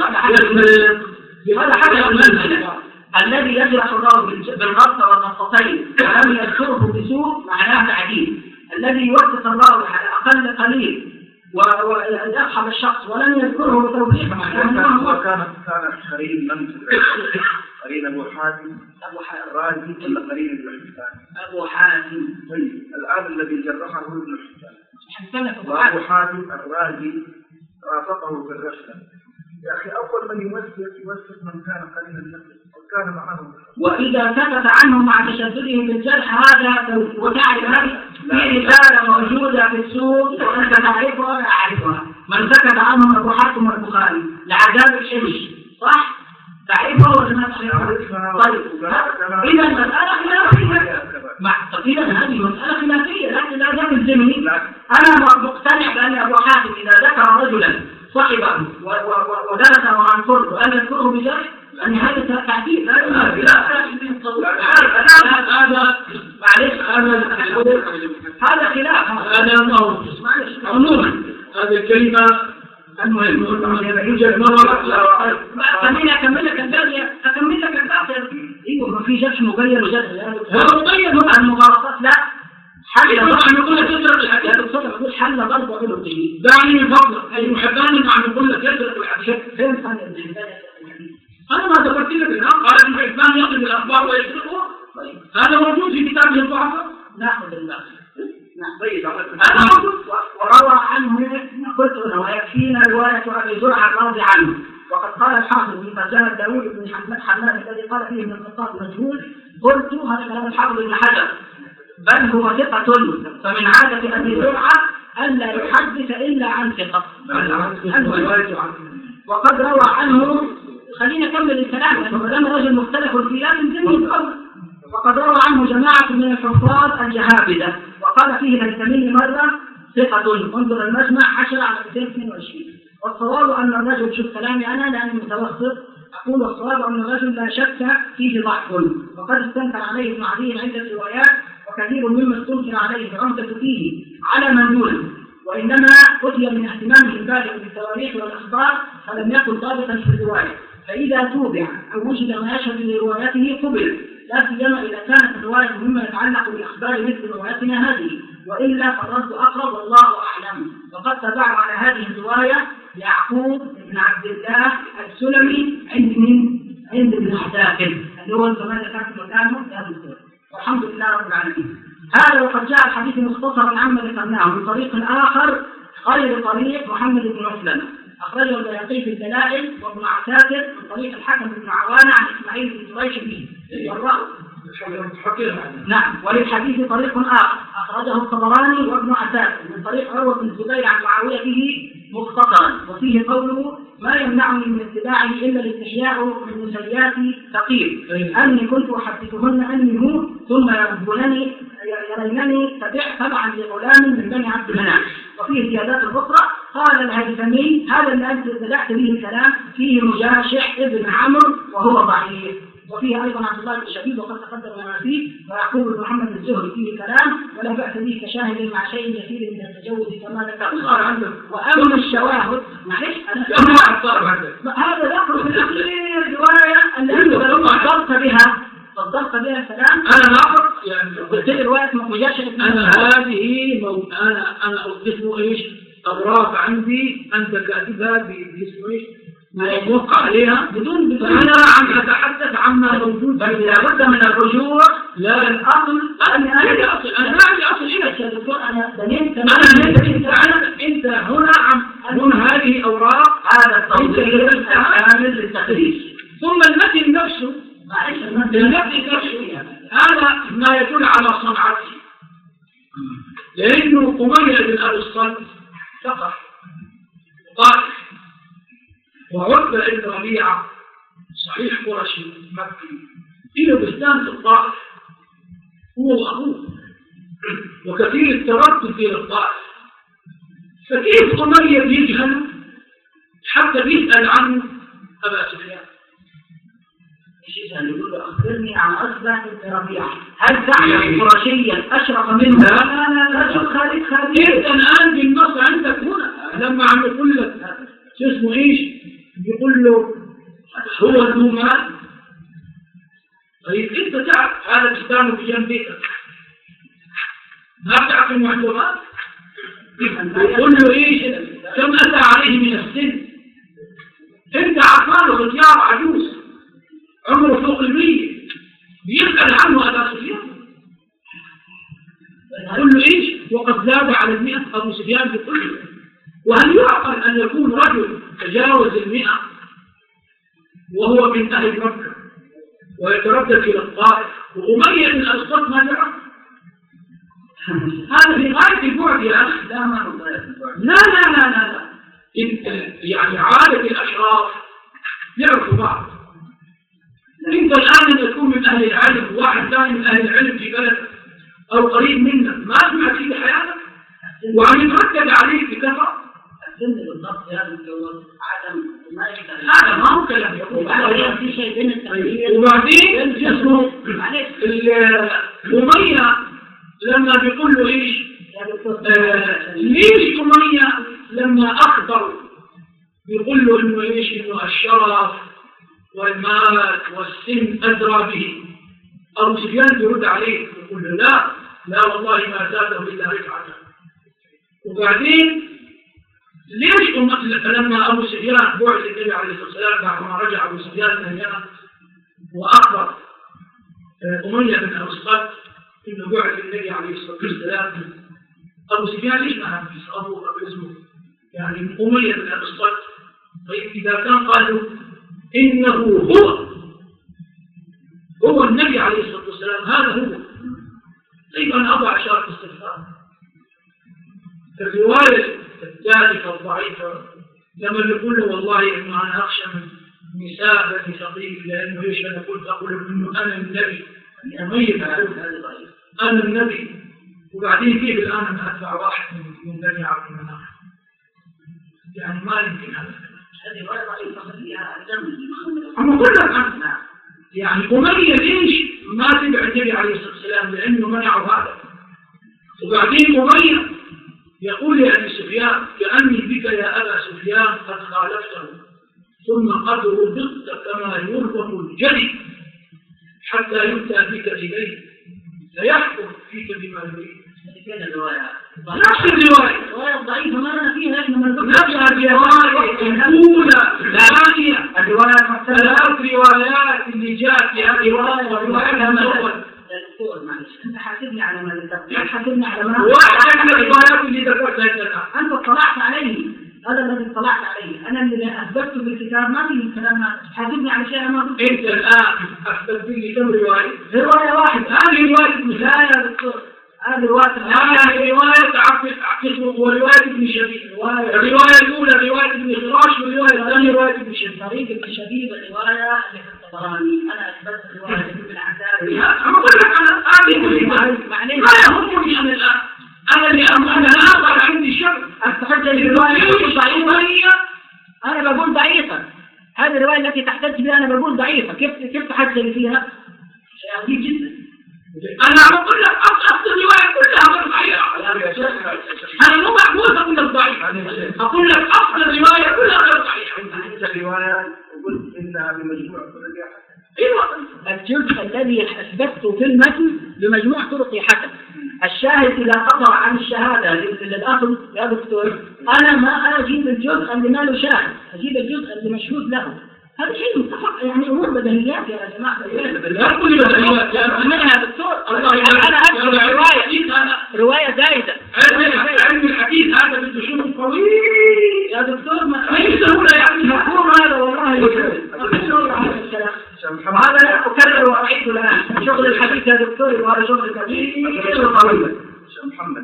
هذا حاجة المنزل الذي يجرح الراوي بالغلطة والغلطتين ولم يذكره بسوء معناه تعديل. الذي يوثق الراوي على أقل قليل ويرحم الشخص ولم يذكره بتوثيق معناه كان قرين من قرين أبو حاتم الرازي ولا قرين ابن حبان؟ أبو حاتم. طيب الآن الذي جرحه ابن حبان وأبو حاتم الرازي رافقه في الرحلة. يا أخي أول من يوثق من كان قرين النفس وكان معه. وإذا سكت عنه مع تشدده بالجرح هذا وتعرف هذه في رسالة موجودة في السوق وأنت تعرفها ولا أعرفها. من سكت عنه أبو حاتم والبخاري لعذاب الحبش، صح؟ تعرفها ولا ما تعرفها؟ طيب إذا مسألة خلافية. طب إذا هذه مسألة خلافية لكن العذاب الزمني أنا مقتنع بأن أبو حاتم إذا ذكر رجلا صحبه ودرسه عن فرد وأن يذكره بجرح لأن هذا تعديل. لا هذا خلاف عموما هذه الكلمة المهم يوجد مرة. خليني أكمل لك الباقي. ايوه في جرح مبين وجرح مبين المغالطات لا حل نقول لك يجرب الحديث. يا دكتور بقول حل برضه له دليل. دعني من فضلك المحبان مع نقول لك يجرب الحديث. فين ثاني الحديث؟ أنا ما ذكرت لك الآن قال ابن حبان يقضي الأخبار ويجربها. هذا موجود في كتابه الضعفاء. ناخذ الباقي. طيب هذا موجود وروى عنه قلت له ويكفينا رواية أبي زرعة الراضي عنه. وقد قال الحافظ في فجاء داوود بن حماد الذي قال فيه ابن الخطاب مجهول. قلت هذا كلام الحافظ بن حجر بل هو ثقة، فمن عادة أبي زرعة أن لا يحدث إلا عن ثقة. وقد روى عنه خلينا نكمل الكلام لأنه ما دام رجل مختلف في لازم زمن القول. وقد روى عنه جماعة من الحفاظ الجهابذة وقال فيه الهيثمي مرة ثقة. انظر المجمع 10 على 222. والصواب أن الرجل شوف كلامي أنا لأني متوسط أقول والصواب أن الرجل لا شك فيه ضعف وقد استنكر عليه ابن عدي عدة روايات وكثير مما استنكر عليه العمدة فيه على من دونه، وإنما أتي من اهتمامه البالغ بالتواريخ والأخبار فلم يكن ضابطا في الرواية، فإذا توبع أو وجد ما يشهد لروايته قبل، لا سيما إذا كانت الرواية مما يتعلق بالأخبار مثل روايتنا هذه، وإلا فالرد أقرب والله أعلم. وقد تبع على هذه الرواية يعقوب بن عبد الله السلمي عند ابن حساكن اللي هو زمان ذكرت مكانه يا دكتور، والحمد لله رب العالمين. هذا وقد جاء الحديث مختصرا عما ذكرناه من طريق آخر غير طريق محمد بن مسلم أخرجه البيهقي في الدلائل وابن عساكر من طريق الحكم بن عوانة عن إسماعيل بن جريش به نعم. وللحديث طريق آخر أخرجه الطبراني وابن عساكر من طريق عروة بن الزبير عن معاوية به مختصرا، وفيه قوله ما يمنعني من اتباعه إلا الاستحياء من مسيات ثقيل أني كنت أحدثهن أني هو ثم يرينني تبعا لغلام من بني عبد مناف. وفيه زيادات أخرى. قال الهيثمي هذا اللي أنت بدأت به الكلام فيه مجاشع ابن عمرو وهو ضعيف، وفيه أيضا عبد الله بن شبيب وقد تقدم ما فيه، ويعقوب بن محمد الزهري فيه كلام ولا بأس به كشاهد مع شيء يسير من التجوز كما ذكرنا. وأما الشواهد معلش هذا ذكر في الأخير رواية التي صدقت بها الكلام. أنا لاحظ يعني قلت لي رواية مجاشع أنا هذه أنا أصدقه إيش أوراق عندي أنت كاتبها باسم إيش موقع عليها بدون أنا عم أتحدث عما موجود، بل لابد من الرجوع لا الأصل. أنا ما عندي أصل هنا يا دكتور أنا أنت هنا هذه أوراق. هذا أمية بن أبي الصلت سقط طائف، وعتبة بن ربيعة صحيح قرشي مكي إلى بستان في الطائف هو وأبوه، وكثير التردد في الطائف. فكيف أمية بيجهل حتى بيسأل عنه أبا سفيان؟ يقول له أخبرني عن عتبة بن ربيعة، هل تعلم قرشيا أشرف منها؟ لا خالد أنت الآن بالنص عندك هنا لما عم يقول لك شو اسمه إيش؟ يقول له هو ذو مال. طيب أنت تعرف هذا بستانه بجنب بيتك، ما تعرف إنه عنده مال؟ يقول له إيش؟ كم أتى عليه من السن؟ أنت عفانه ختيار عجوز عمره فوق 100 بيسأل عنه أبا سفيان. يقول له إيش؟ وقد زاد على 100 أبو سفيان بكله. وهل يعقل أن يكون رجل تجاوز 100 وهو من أهل مكة ويتردد إلى الطائف وأمية بن الأسقط ما يعرف؟ هذا في غاية البعد يا أخي. لا ما هو غاية البعد. لا يعني عادة الأشراف يعرفوا بعض. أنت الآن أن تكون من أهل العلم وواحد ثاني من أهل العلم في بلدك أو قريب منك ما سمعت في حياتك وعم يتردد عليك بكثرة. السن بالضبط يا دكتور عدم ما يقدر. هذا ما هو كلام يقول. في شيء بين التغيير. وبعدين جسمه أمية لما بيقول له إيش؟ ليش أمية لما أخبر بيقول له إنه إيش؟ إنه الشرف والمال والسن أدرى به. أبو سفيان يرد عليه يقول له لا والله ما زاده إلا رفعة. وبعدين ليش لما أبو سفيان بعث النبي عليه الصلاة والسلام بعد ما رجع أبو سفيان من اليمن وأخبر أمية بن أبي الصلت إنه بعث النبي عليه الصلاة والسلام، أبو سفيان ليش ما هم أبو اسمه يعني أمية بن أبي الصلت؟ طيب إذا كان قالوا إنه هو النبي عليه الصلاة والسلام هذا هو، طيب أنا أضع إشارة استفهام. الرواية الثالثة الضعيفة لما يقول له والله إنه أنا أخشى من نساء بني ثقيف لأنه إيش أنا قلت أقول إنه أنا النبي أمية أنا النبي، وبعدين كيف الآن أنا أتبع واحد من بني عبد المناف؟ يعني ما يمكن هذا. هذه رواية ضعيفة فيها أما أقول لك أنا يعني أمية ليش ما تبع النبي عليه الصلاة والسلام؟ لأنه منعه هذا. وبعدين أمية يقول لأبي سفيان كأني بك يا أبا سفيان قد خالفته ثم قد ربطت كما يربط الجدي حتى يؤتى بك إليه فيحكم فيك بما يريد. نفس الرواية ضعيفة ما أنا فيها نفس الرواية الأولى الثانية الرواية ثلاث روايات اللي جاءت في هذه الرواية وروايتها الأول. دكتور معلش أنت حاسبني على ما ذكرت، حاسبني على ما واحدة من الروايات اللي ذكرتها أنت اطلعت عليه، هذا الذي اطلعت عليه، أنا اللي أثبته بالكتاب ما في الكلام هذا، حاسبني على شيء ما قلت. أنت الآن أثبت لي كم رواية؟ رواية واحدة. هذه رواية لا يا دكتور هذه رواية عقد ورواية ابن شبيب. الرواية الأولى رواية ابن خراش والرواية الثانية رواية ابن شبيب. طريق ابن شبيب الرواية الطبراني أنا أثبت رواية ابن عساكر. أما أقول لك أنا ما يهمني أنا الآن أنا أقرأ عندي شر أستحج الرواية ضعيفة. أنا بقول ضعيفة. هذه الرواية التي تحتج بها أنا بقول ضعيفة. كيف تحجج فيها؟ شيء عجيب جدا. أنا أقول لك أصل الرواية كلها غير صحيحة. أنا مو معقول أقول لك ضعيف. أقول لك أصل الرواية كلها غير صحيحة. أنت الرواية قلت إنها بمجموع طرق حسن. أيوة. الجزء الذي أثبته في المتن بمجموع طرق حسن. الشاهد إذا قطع عن الشهادة للأخذ يا دكتور أنا ما أجيب الجزء اللي ما له شاهد، أجيب الجزء اللي مشهود له. هذا شيء متفق يعني أمور بدنيات يا جماعة. لا تقول بدنيات يا دكتور أنا أذكر رواية زايدة. علم الحديث هذا بده شغل طويل يا دكتور ما يسهل يعني مفهوم هذا والله مفهوم هذا الكلام. هذا لا أكرر وأعيد الآن شغل الحديث يا دكتور وهذا شغل كبير وطويل. شيخ محمد في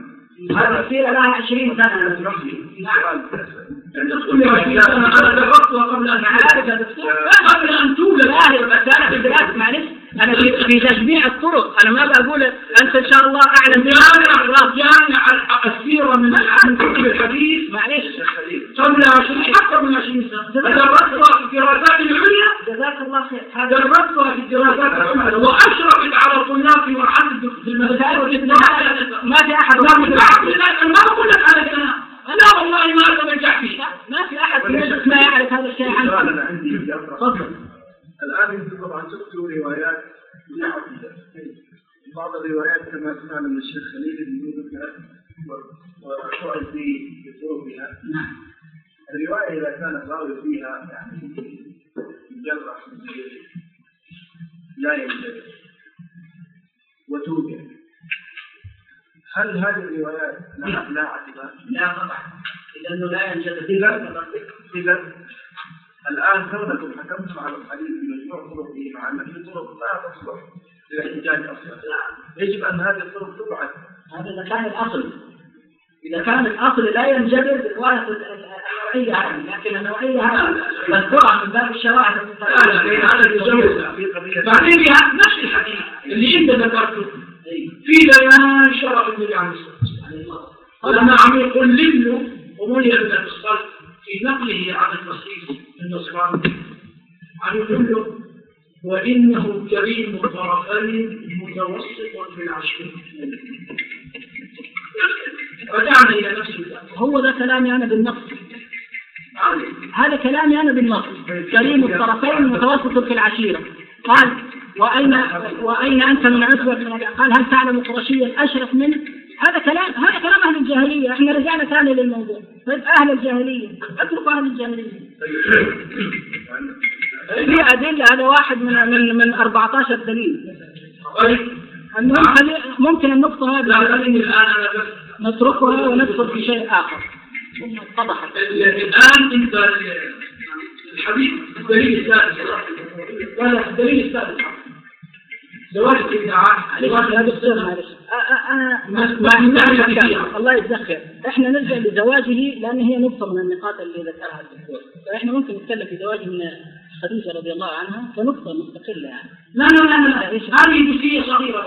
هذه السيرة لها 20 سنة. أنت تقول لي 20 سنة أنا درستها قبل أن قبل أن تولد. بس أنا في الدراسة معلش أنا في تجميع الطرق. أنا ما بقول أنت إن شاء الله أعلم جامع السيرة من كتب الحديث معلش قبل 20 أكثر من 20 سنة. درستها في الدراسات العليا. جزاك الله خير. درستها في الدراسات العليا وأشرف على الطلاب في مرحلة المدارس. ما في أحد ما أقول لك على كلام. لا والله ما أتمنى فيه. ما في أحد ما يعرف هذا الشيء عنه. أنا عندي تفضل. الآن أنتم طبعا شفتوا روايات متعددة. بعض الروايات كما سمعنا من الشيخ خليل بن وقرأ في طرقها. نعم. الرواية إذا كان الراوي فيها يعني يجرح لا ينجرح وتوجد، هل هذه الروايات لا اعتبار؟ لا طبعا، لأنه لا ينجرح. إذا الآن كونكم حكمتم على الحديث بمجموع طرقه مع أن في طرق لا تصلح للاحتجاج أصلا، يجب أن هذه الطرق تبعد. هذا إذا كان الأصل. إذا كان الأصل لا ينجبر بالرواية النوعية هذه، لكن النوعية هذه مذكورة من باب الشرائع. هذا يجوز بعدين نفس الحديث اللي أنت ذكرته في بيان شرف النبي عليه الصلاة والسلام. ولما عم يقول له ومولي من الصلاة في نقله عن المسيح النصراني عم يقول له وإنه كريم الطرفين متوسط في العشر. رجعنا إلى نفسه. هو ده كلامي أنا بالنص. هذا كلامي أنا بالنص. كريم الطرفين متوسط في العشيرة. قال وأين أنت من عتبة بن ربيعة؟ قال هل تعلم قرشيا أشرف منه؟ هذا كلام أهل الجاهلية. إحنا رجعنا ثاني للموضوع. أهل الجاهلية اتركوا أهل الجاهلية. في أدلة. هذا واحد من 14 دليل. ممكن النقطة هذه نتركها وندخل في شيء آخر. اتضحت الآن أنت الحديث الدليل الثالث. لا الدليل الثالث زواج الإدعاء. هذا السر معلش. الله يتذكر. احنا نرجع لزواجه لأن هي نقطة من النقاط اللي ذكرها الدكتور. فاحنا ممكن نتكلم في زواج من خديجة رضي الله عنها كنقطة مستقلة يعني. لا هذه جزئية صغيرة.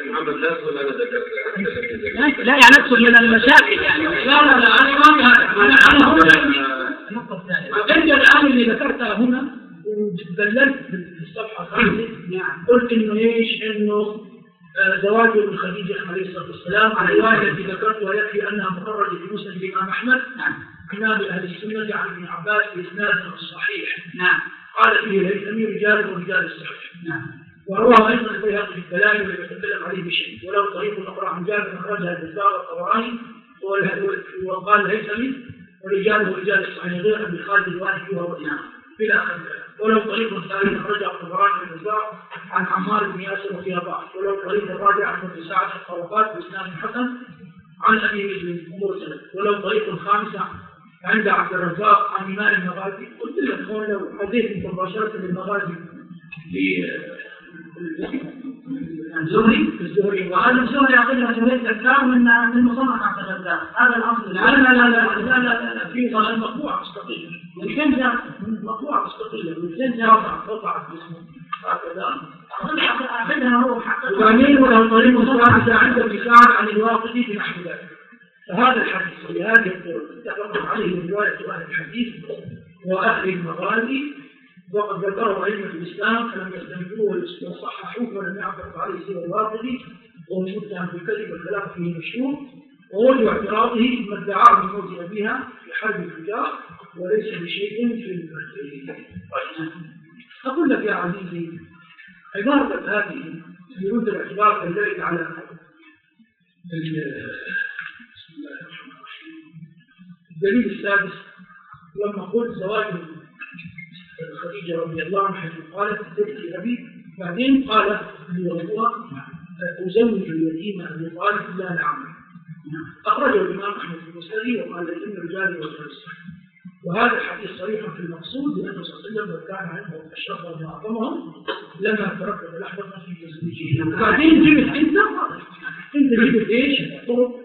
لا يعني ندخل من المشاكل يعني. لا أنا ما هو النقطة الثانية. الآن اللي ذكرتها هنا دللت في الصفحة 5 قلت إنه زواجه من خديجة عليه الصلاة والسلام على الرواية التي ذكرتها يكفي أنها مخرجة في مسند الإمام أحمد إمام أهل السنة عن ابن عباس بإسناده الصحيح. قال فيه الهيثمي رجال ورجال الصحيح. ورواه أيضا البيهقي في الدلائل ولم يتكلم عليه بشيء وله طريق أخرى عن جابر أخرجها البزار والطبراني وقال الهيثمي ورجاله رجال الصحيح غير أبي خالد الوالد وهو إمام إلى آخر. ولو طريق ثالث أخرجه الطبراني والبزار عن عمار بن ياسر وفيها ضعف. ولو طريق الرابع عن ابن سعد في الطبقات بإسناد حسن عن أبي مسلم مرسل. ولو طريق الخامسة عند عبد الرزاق عن إمام المغازي. قلت لك هون لو حديث مباشرة للمغازي في الزهري وهذا الزهري يعطينا زهري أكثر من مصنف عبد الرزاق. هذا الأصل. لا في ظل مقطوعة مستقلة من كنزة مقطوعة مستقلة من كنزة وقعت باسمه هكذا. أخذها هو حقا. وأمين وله طريق الثالثة عند ابن سعد عن الواقدي بنحو ذلك. فهذا الحديث ولهذا اتفق عليه رواية أهل الحديث وأهل المغازي وقد ذكره أئمة الإسلام فلم يستندوه وصححوه ولم يعترض عليه سوى الواقدي وهو متهم بالكذب والخلاف فيه مشهور ووجه اعتراضه ما ادعاه من موت أبيها في حرب الفجار وليس بشيء في المسجد. أقول لك يا عزيزي عبارة هذه يرد الاعتبار كذلك على الدليل السادس لما قلت زواج خديجة رضي الله عنها حيث قالت تبكي أبي بعدين قالت لرضوها أزوج اليتيم أبي طالب لا نعم. أخرجه الإمام أحمد في المسند وقال لإن رجال وجلس. وهذا الحديث صريح في المقصود لأنه صلى الله عليه وسلم كان عنده أشرفهم وأعظمهم لما تركب لحظة في تزويجه. بعدين جبت أنت جبت إيش؟ طرق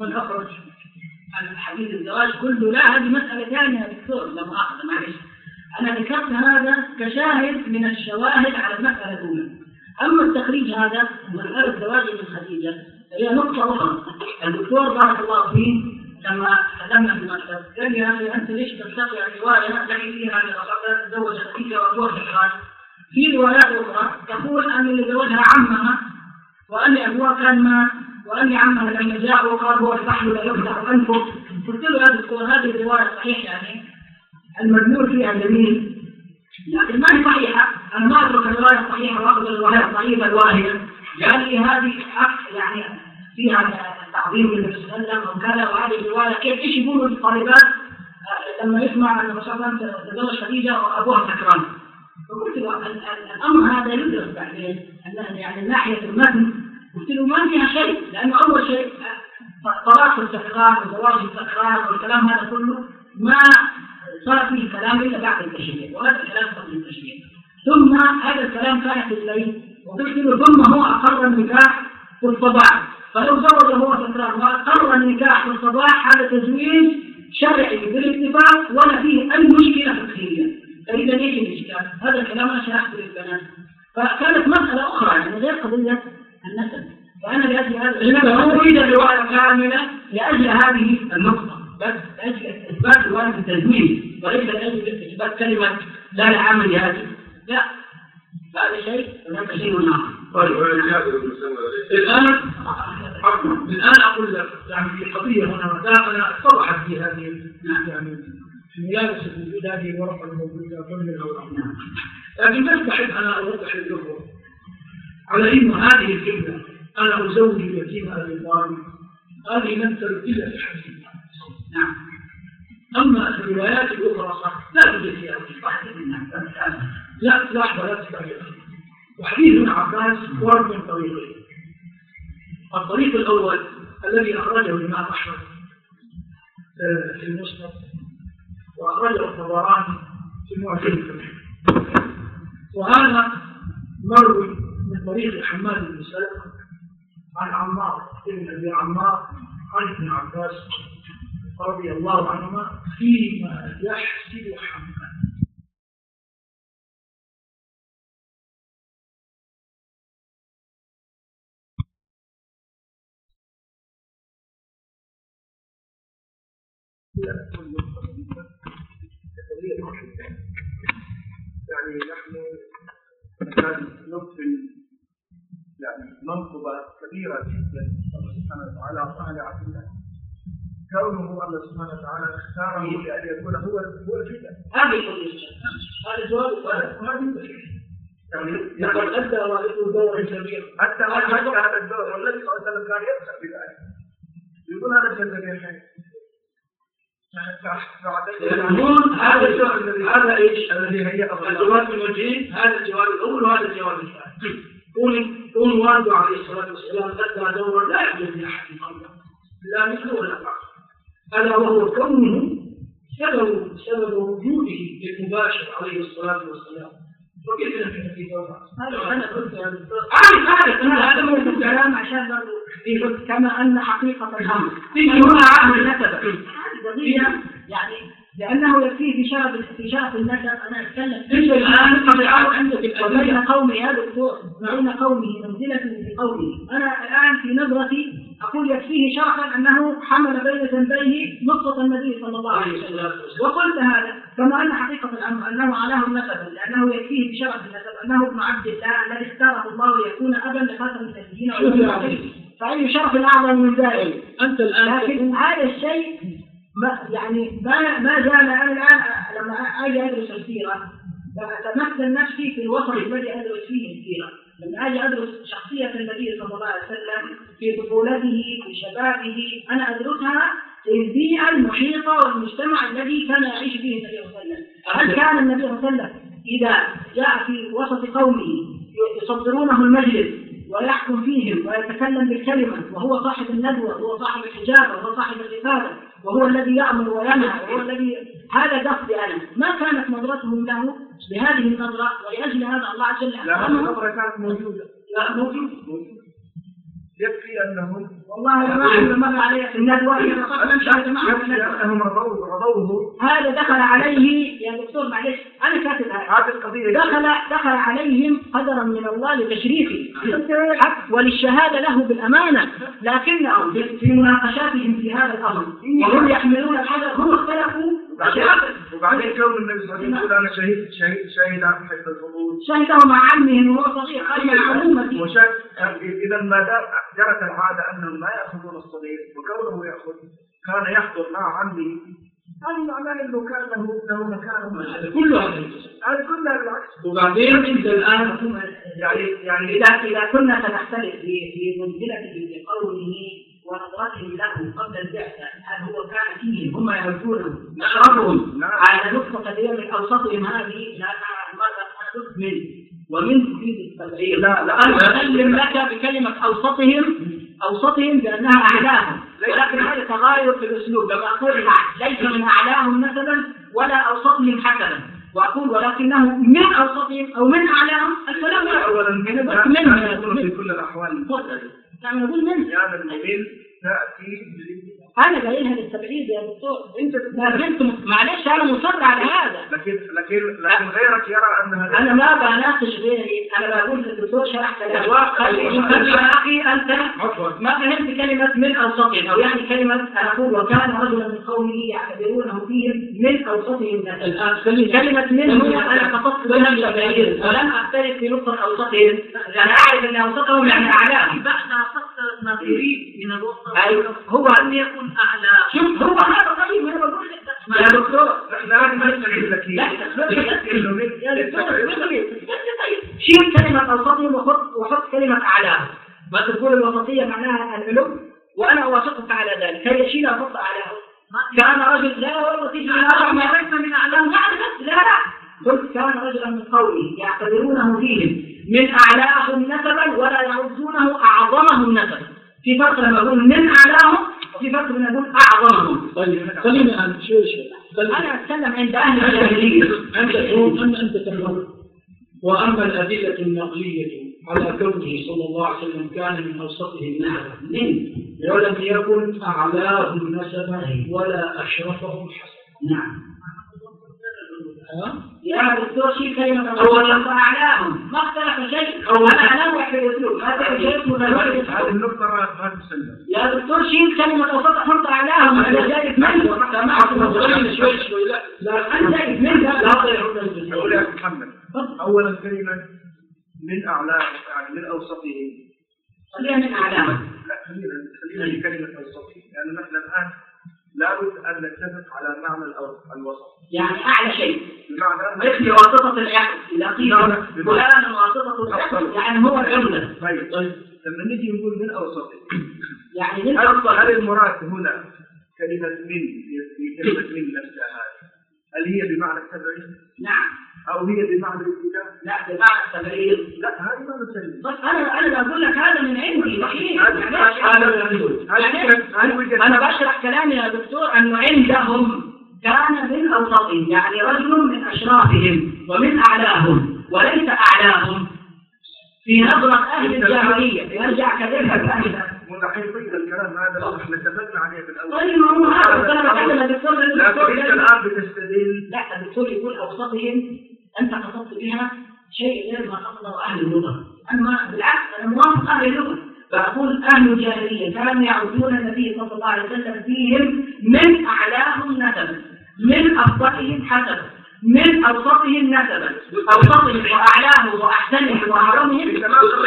من أخرج عن حديث الزواج كله؟ لا، هذه مسألة ثانية يا دكتور، لا مؤاخذة معلش. أنا ذكرت هذا كشاهد من الشواهد على المسألة الأولى. أما التخريج هذا مسألة زواج من خديجة هي نقطة أخرى. الدكتور بارك الله فيه لما تكلمنا في المسألة قال لي يا أخي أنت ليش تستطيع الرواية التي فيها أن الرسول تزوج خديجة وأبوها سكران؟ في روايات أخرى تقول أن اللي زوجها عمها وأن أبوها كان مات وأن عمها لما جاء وقال هو الفحل لا يفتح أنفه. قلت له يا دكتور هذه الرواية صحيحة يعني المدلول فيها جميل لكن ما هي صحيحة. أنا ما أترك الرواية الصحيحة وأخذ الرواية الضعيفة الواهية. قال لي هذه يعني فيها تعظيم للنبي صلى الله عليه وسلم وكذا، وهذه الرواية كيف إيش يقولوا للطالبات لما يسمع أن الرسول صلى الله عليه وسلم تزوج خديجة وأبوها سكران؟ فقلت له الأمر هذا يدرس بعدين يعني من ناحية المتن. قلت له ما فيها شيء، لأنه أول شيء طلاق السكران وزواج السكران والكلام هذا كله ما صار فيه كلام إلا بعد التشريع، وهذا الكلام قبل التشريع. ثم هذا الكلام كان في الليل، وقلت له ثم هو أقر النكاح في الصباح، فلو زوج هو سكران وأقر النكاح في الصباح هذا تزويج شرعي بالاتفاق ولا فيه أي مشكلة فقهية. فإذا ليش الإشكال؟ هذا الكلام أنا شرحته للبنات. فكانت مسألة أخرى يعني غير قضية النسب. فأنا لأجل هذا إنما أريد الرواية كاملة لأجل هذه النقطة، بس لأجل إثبات رواية التزويج وليس لأجل إثبات كلمة لا لعمل هذه. لا، هذا شيء وهذا شيء آخر. الآن أقول لك يعني في قضية هنا أنا اتضحت في هذه يعني في ملابس الوجود هذه الورقة الموجودة ضمن الأوراق. لكن بس بحب أنا أوضح الجمهور على إن هذه الجملة أنا أزوج اليتيم أبي طالب هذه لم ترد إلا في حديث. نعم. أما الروايات الأخرى لا توجد فيها لا لحظة لا تستعجل. وحديث ابن عباس ورد من طريقين. الطريق الأول الذي أخرجه الإمام أحمد في المسند وأخرجه الطبراني في المعجم الكبير، وهذا مروي من طريق حماد بن سلمة عن عمار بن أبي عمار عن ابن عباس رضي الله عنهما فيما يحسب حماد. يعني نحن ندخل يعني منقبة كبيرة جدا الله سبحانه وتعالى وعلى عبده كونه الله سبحانه وتعالى اختاره لأن يكون هو الفتن. هذه هذا جواب وهذه يعني لقد أدى والده دورا كبيرا حتى هذا الدور والذي صلى الله عليه وسلم كان يفخر بالآية يقول هذا الجنة الحين. هذا ايش الذي هي الجواب الوجيه؟ هذا الجواب الاول وهذا الجواب الثاني. قول والده عليه الصلاه والسلام ادى دورا لا يوجد لاحد قبله لا مثله ولا بعده. الا وهو كونه سبب وجوده المباشر عليه الصلاه والسلام. وكيف نحن في دورة؟ أنا قلت يا دكتور هذا هو الكلام عشان برضه كما أن حقيقة الأمر هنا عهد النسب هذه قضية يعني لأنه يكفيه في شرف النسب. أنا أتكلم أنت الآن طبيعة عندك بين قومي يا دكتور بين قومه منزلة في قومه. أنا الآن في نظرتي أقول يكفيه شرفا أنه حمل بين جنبيه نقطة النبي صلى الله عليه وسلم، وقلت هذا كما أن حقيقة الأمر أنه علاه النسب لأنه يكفيه بشرف النسب أنه ابن عبد الله الذي اختاره الله ليكون أبا لخاتم النبيين. فأي شرف أعظم من ذلك؟ أنت الآن لكن هذا الشيء يعني ما زال. أنا الآن لما أجي أدرس السيرة أتمثل نفسي في الوسط الذي أدرس فيه السيرة. لما أجي أدرس شخصية النبي صلى الله عليه وسلم في طفولته في شبابه أنا أدرسها في البيئة المحيطة والمجتمع الذي كان يعيش فيه النبي صلى الله عليه وسلم. هل كان النبي صلى الله عليه وسلم إذا جاء في وسط قومه يصدرونه المجلس ويحكم فيهم ويتكلم بالكلمة وهو صاحب الندوة وهو صاحب الحجابة وهو صاحب الرسالة وهو الذي يأمر وينهى وهو الذي هذا قصدي أنا ما كانت نظرتهم له بهذه النظرة ولأجل هذا الله عز وجل لا النظرة كانت موجودة. لا موجودة يكفي أنهم والله يا جماعة مر علي في الندوة أنهم رضوه. هذا دخل عليه يا دكتور معلش أنا كاتب هذه القضية دخل عليهم قدرا من الله لتشريفه وللشهادة له بالأمانة، لكنهم في مناقشاتهم في هذا الأمر وهم يحملون الحذر هم اختلفوا. وبعدين كون النبي صلى الله عليه وسلم يقول أنا شهيد حيث الفضول شهده مع عمه وهو صغير قال من عمومته. إذا ما جرت العادة أنهم لا يأخذون الصغير وكونه يأخذ كان يحضر مع عمه، هذا معناه أنه كان له مكانه. هذا كله هذا كله بالعكس. وبعدين أنت الآن يعني إذا كنا سنختلف في منزلته بقوله ونظرتهم له قبل البعثة هل هو كان فيهم هم يعرفونه نشربهم على نقطة اليوم الأوسطهم هذه لا ماذا نحدث منه ومن تفيد التبعير. لا أسلم لك بكلمة أوسطهم بأنها أعلاهم، ولكن هذا تغاير في الأسلوب. لما أقول ليس من أعلاهم مثلا ولا أوسطهم حسنا، وأقول ولكنه من أوسطهم أو من أعلاهم الكلام أولا في كل الأحوال يعني نقول من يعني المبين تأتي أنا جايلها للتبعيد يا دكتور. أنت معلش أنا مصر على هذا، لكن غيرك يرى أنها أنا ما بناقش غيري، أنا بقول للدكتور شرح كلام يا أخي أنت ما فهمت كلمة من أوسطهم، أو يعني كلمة أنا أقول وكان رجلا من قومه يعتبرونه فيهم من أوسطهم. الآن كلمة من هنا أنا قصدت بها التبعيد ولم أختلف في نقطة أوسطهم، يعني أعرف أن أوسطهم يعني أعلاهم. بعد فصل ما تريد من الوسط هو أن يكون أعلى. شوف هو هذا طيب أنا بقول لك يا دكتور لا نسأل لك يا دكتور شيل كلمة أوسطهم وحط كلمة أعلاهم. ما تقول الوسطية معناها العلو وأنا أوافقك على ذلك، هي شيل أفضل أعلاهم. كان رجل لا والله تيجي من أربع ما ليس من أعلاهم لا قلت كان رجلا من قومه يعتبرونه فيهم من أعلاهم نسبا ولا يعدونه أعظمهم نسبا. في فرق لما أقول من أعلاهم وفي فرق لما أقول أعظمهم. خليني أنا شوي أنا أتكلم عند أهل الجاهلية. أنت تفهم. وأما الأدلة النقلية على كونه صلى الله عليه وسلم كان من أوسطهم نسبا ولم يكن أعلاهم نسبا ولا أشرفهم حسنا. نعم يا دكتور شيء كلمة أولا فأعلاهم ما اختلف شيء أو أنا أنوع في الأسلوب هذا شيء متنوع. هذه النقطة ما تسلم يا دكتور شيء كلمة أوسط حط أعلاهم أنا جايب منه سمعت شوي لا أنا جايب منه لا أقول يا محمد أولا كلمة من أعلاهم يعني من أوسطهم خليها من أعلاهم. لا خلينا كلمة أوسطهم لأن نحن الآن لابد أن نتفق على معنى الوسط يعني أعلى شيء بمعنى مثل واسطة العقل إذا قيل فلان واسطة العقل يعني هو العملة. طيب لما نجي نقول من أوسطهم يعني من هل المراد هنا كلمة من في كلمة من نفسها هل هي بمعنى التبعيد؟ نعم. أو هي بمعنى الابتداء؟ لا بمعنى التبعيد. لا هذه ما نسلم. بس أنا بقول لك هذا من عندي أنا بشرح كلامي يا دكتور أنه عندهم كان من أوسطهم يعني رجل من أشرافهم ومن أعلاهم وليس أعلاهم في نظرة أهل الجاهلية. يرجع كذلك مستحيل طيب الكلام هذا احنا اتفقنا عليه في الأول. طيب ما هو هذا لكن الآن بتستدل لا الدكتور يقول أوسطهم أنت قصدت بها شيء غير ما قصده أهل اللغة. أما بالعكس أنا موافق أهل اللغة فأقول أهل الجاهلية كانوا يعودون النبي صلى الله عليه وسلم فيهم من أعلاهم نسبا من أفضلهم حسبا من أوسطهم نسبا أوسطهم وأعلاهم وأحسنهم وأعظمهم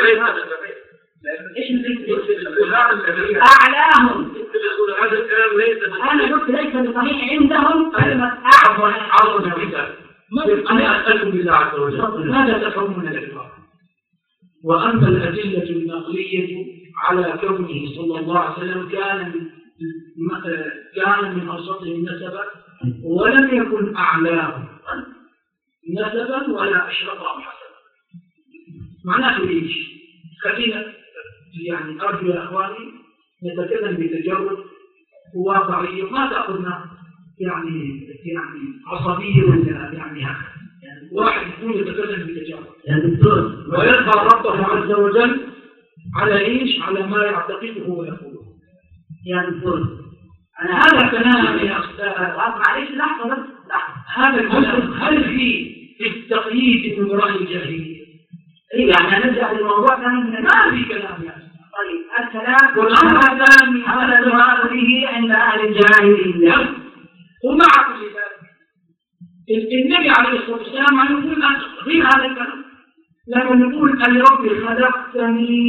أعلاهم. أنا قلت ليس بصحيح عندهم كلمة أعظم أنا أسألكم بالله عز وجل ماذا تفهمون الإطلاق؟ وأما الأدلة النقلية على كونه صلى الله عليه وسلم كان من أوسطهم نسبا ولم يكن أعلاهم نسبا ولا أشرفهم حسنا. معناه إيش؟ خلينا يعني أرجو يا أخواني نتكلم بتجرد وواقعية ما تأخذنا يعني عصبية ولا يعني هكذا. واحد يكون يتكلم بتجرد يا دكتور ويلقى ربه عز وجل على إيش؟ على ما يعتقده ويقوله. ينظر. أنا هذا كلام يا أستاذ، معلش لحظة بس، هذا الكلام هل في التقييد من وراء الجاهلية؟ يعني نرجع للموضوع ثاني، ما في كلام يا أستاذ. طيب الكلام هذا المراد به عند أهل الجاهلية ومع كل ذلك النبي عليه الصلاة والسلام عم يقول غير هذا الكلام لما نقول لربي خلقتني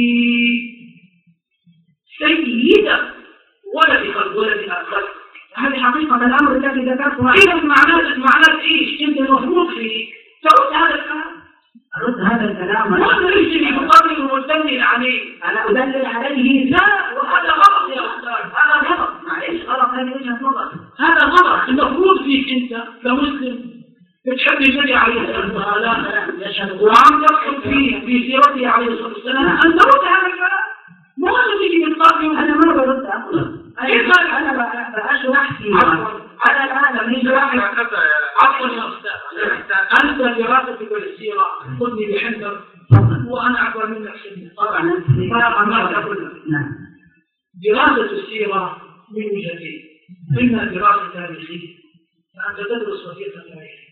سيدا ولد الخلق، هذه حقيقة الأمر الذي ذكرته. إذا معناه إيش؟ أنت المفروض فيك ترد هذا الكلام. أرد هذا الكلام وأنا يجري مقرر ومدلل عليه. أنا أدلل عليه لا، وهذا غلط يا أستاذ، هذا غلط. معلش غلط، هذه وجهة نظر. هذا غلط. المفروض فيك أنت كمسلم بتحب النبي عليه الصلاة والسلام وعم تقصد في سيرته عليه الصلاة والسلام أن ترد هذا الكلام. مو أنه تيجي من طرفي. أنا ما برد أصلا. أنا بأشرح في على الآن من واحد. عفوا يا أستاذ، أنت دراستك للسيرة خذني بحذر وأنا أكبر منك سنا. طبعا ما أقول لك. دراسة السيرة من وجهتين، إما دراسة تاريخية فأنت تدرس وثيقة تاريخية،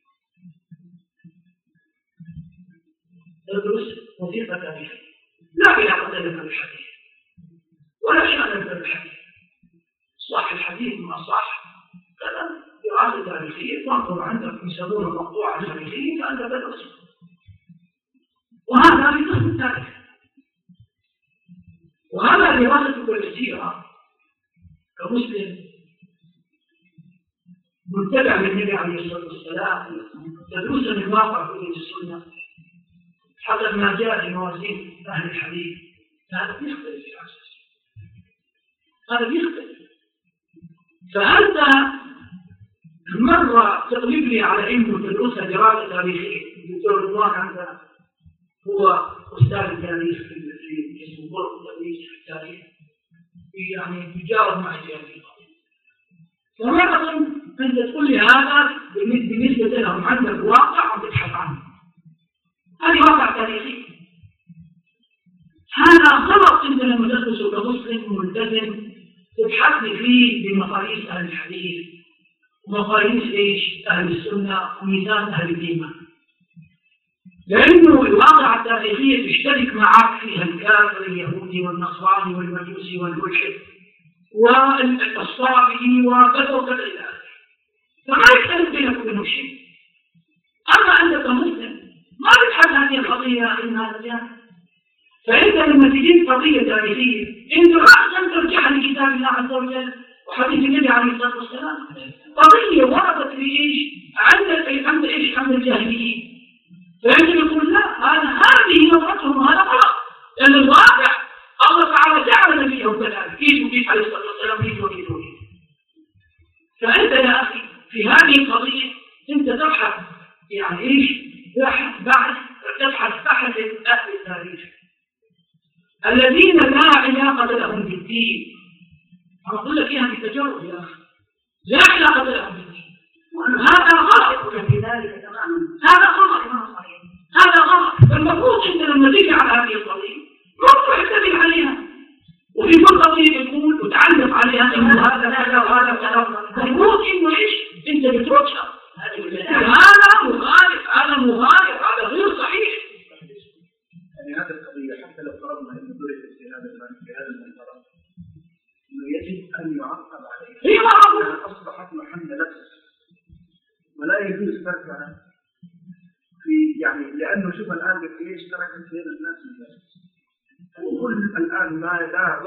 تدرس وثيقة تاريخية لا علاقة لك بالحديث ولا شأن لك بالحديث، صح الحديث ما صح كذا، دراسة تاريخية تنظر عندك يسمونه المقطوعة التاريخية فأنت تدرس، وهذا في قسم التاريخ. وهذا دراسة كل السيرة كمسلم متبع للنبي عليه الصلاة والسلام تدرس من واقع كتب السنة حسب ما جاء في موازين أهل الحديث، فهذا بيختلف في الأساس، هذا بيختلف. فأنت مرة تقلب لي على إنه تدرسها دراسة تاريخية، الدكتور رضوان عندنا هو أستاذ التاريخ في اسمه غرفة التدريس في التاريخ، يعني يجاوب معي في هذه القضية. فمرة أنت تقول لي هذا بالنسبة لهم عندك واقع عم تبحث عنه، هذه واقع تاريخي. هذا غلط أنت لما تدرسه كمسلم ملتزم تبحث لي فيه بمقاييس أهل الحديث ومقاييس إيش؟ أهل السنة وميزان أهل الإيمان، لأنه الواقع التاريخي تشترك معك فيها الكافر اليهودي والنصراني والمجوسي والملحد والصابئي وكذا وكذا إلى آخره، فما يختلف بينك وبينهم شيء. أما أنت كمسلم ما بتحب هذه القضية من هذا الجانب، فأنت لما تجيب قضية تاريخية أنت أحسن ترجع لكتاب الله عز وجل وحديث النبي عليه الصلاة والسلام. قضية وردت في إيش؟ عند إيش؟ عند الجاهليين، فأنت يقول لا هذه نظرتهم هذا غلط، لأن الواقع الله تعالى جعل نبيه كذلك كيف عليه الصلاة والسلام كيف. فأنت يا أخي في هذه القضية أنت تبحث يعني إيش؟ تبحث بحث أهل التاريخ الذين لا علاقة لهم بالدين. أنا أقول لك إياها بالتجرب يا أخي، لا علاقة لهم بالدين، هذا غلط. في ذلك تماما هذا غلط، هذا غلط. المفروض أنت لما تيجي على هذه القضية تروح تكتب عليها، وفي كل قضية تقول وتعلق عليها إنه هذا لا وهذا المفروض إنه إيش؟ أنت بترجع هذا مغالب، هذا غير صحيح. يعني هذه القضية حتى لو فرضنا أنه درست في هذا المنطقة إنه يجب أن يعقب عليها، هي أنها أصبحت محل لبس ولا يجوز تركها في يعني، لأنه شوف الآن بإيش تركت بين الناس وكل الآن ما لا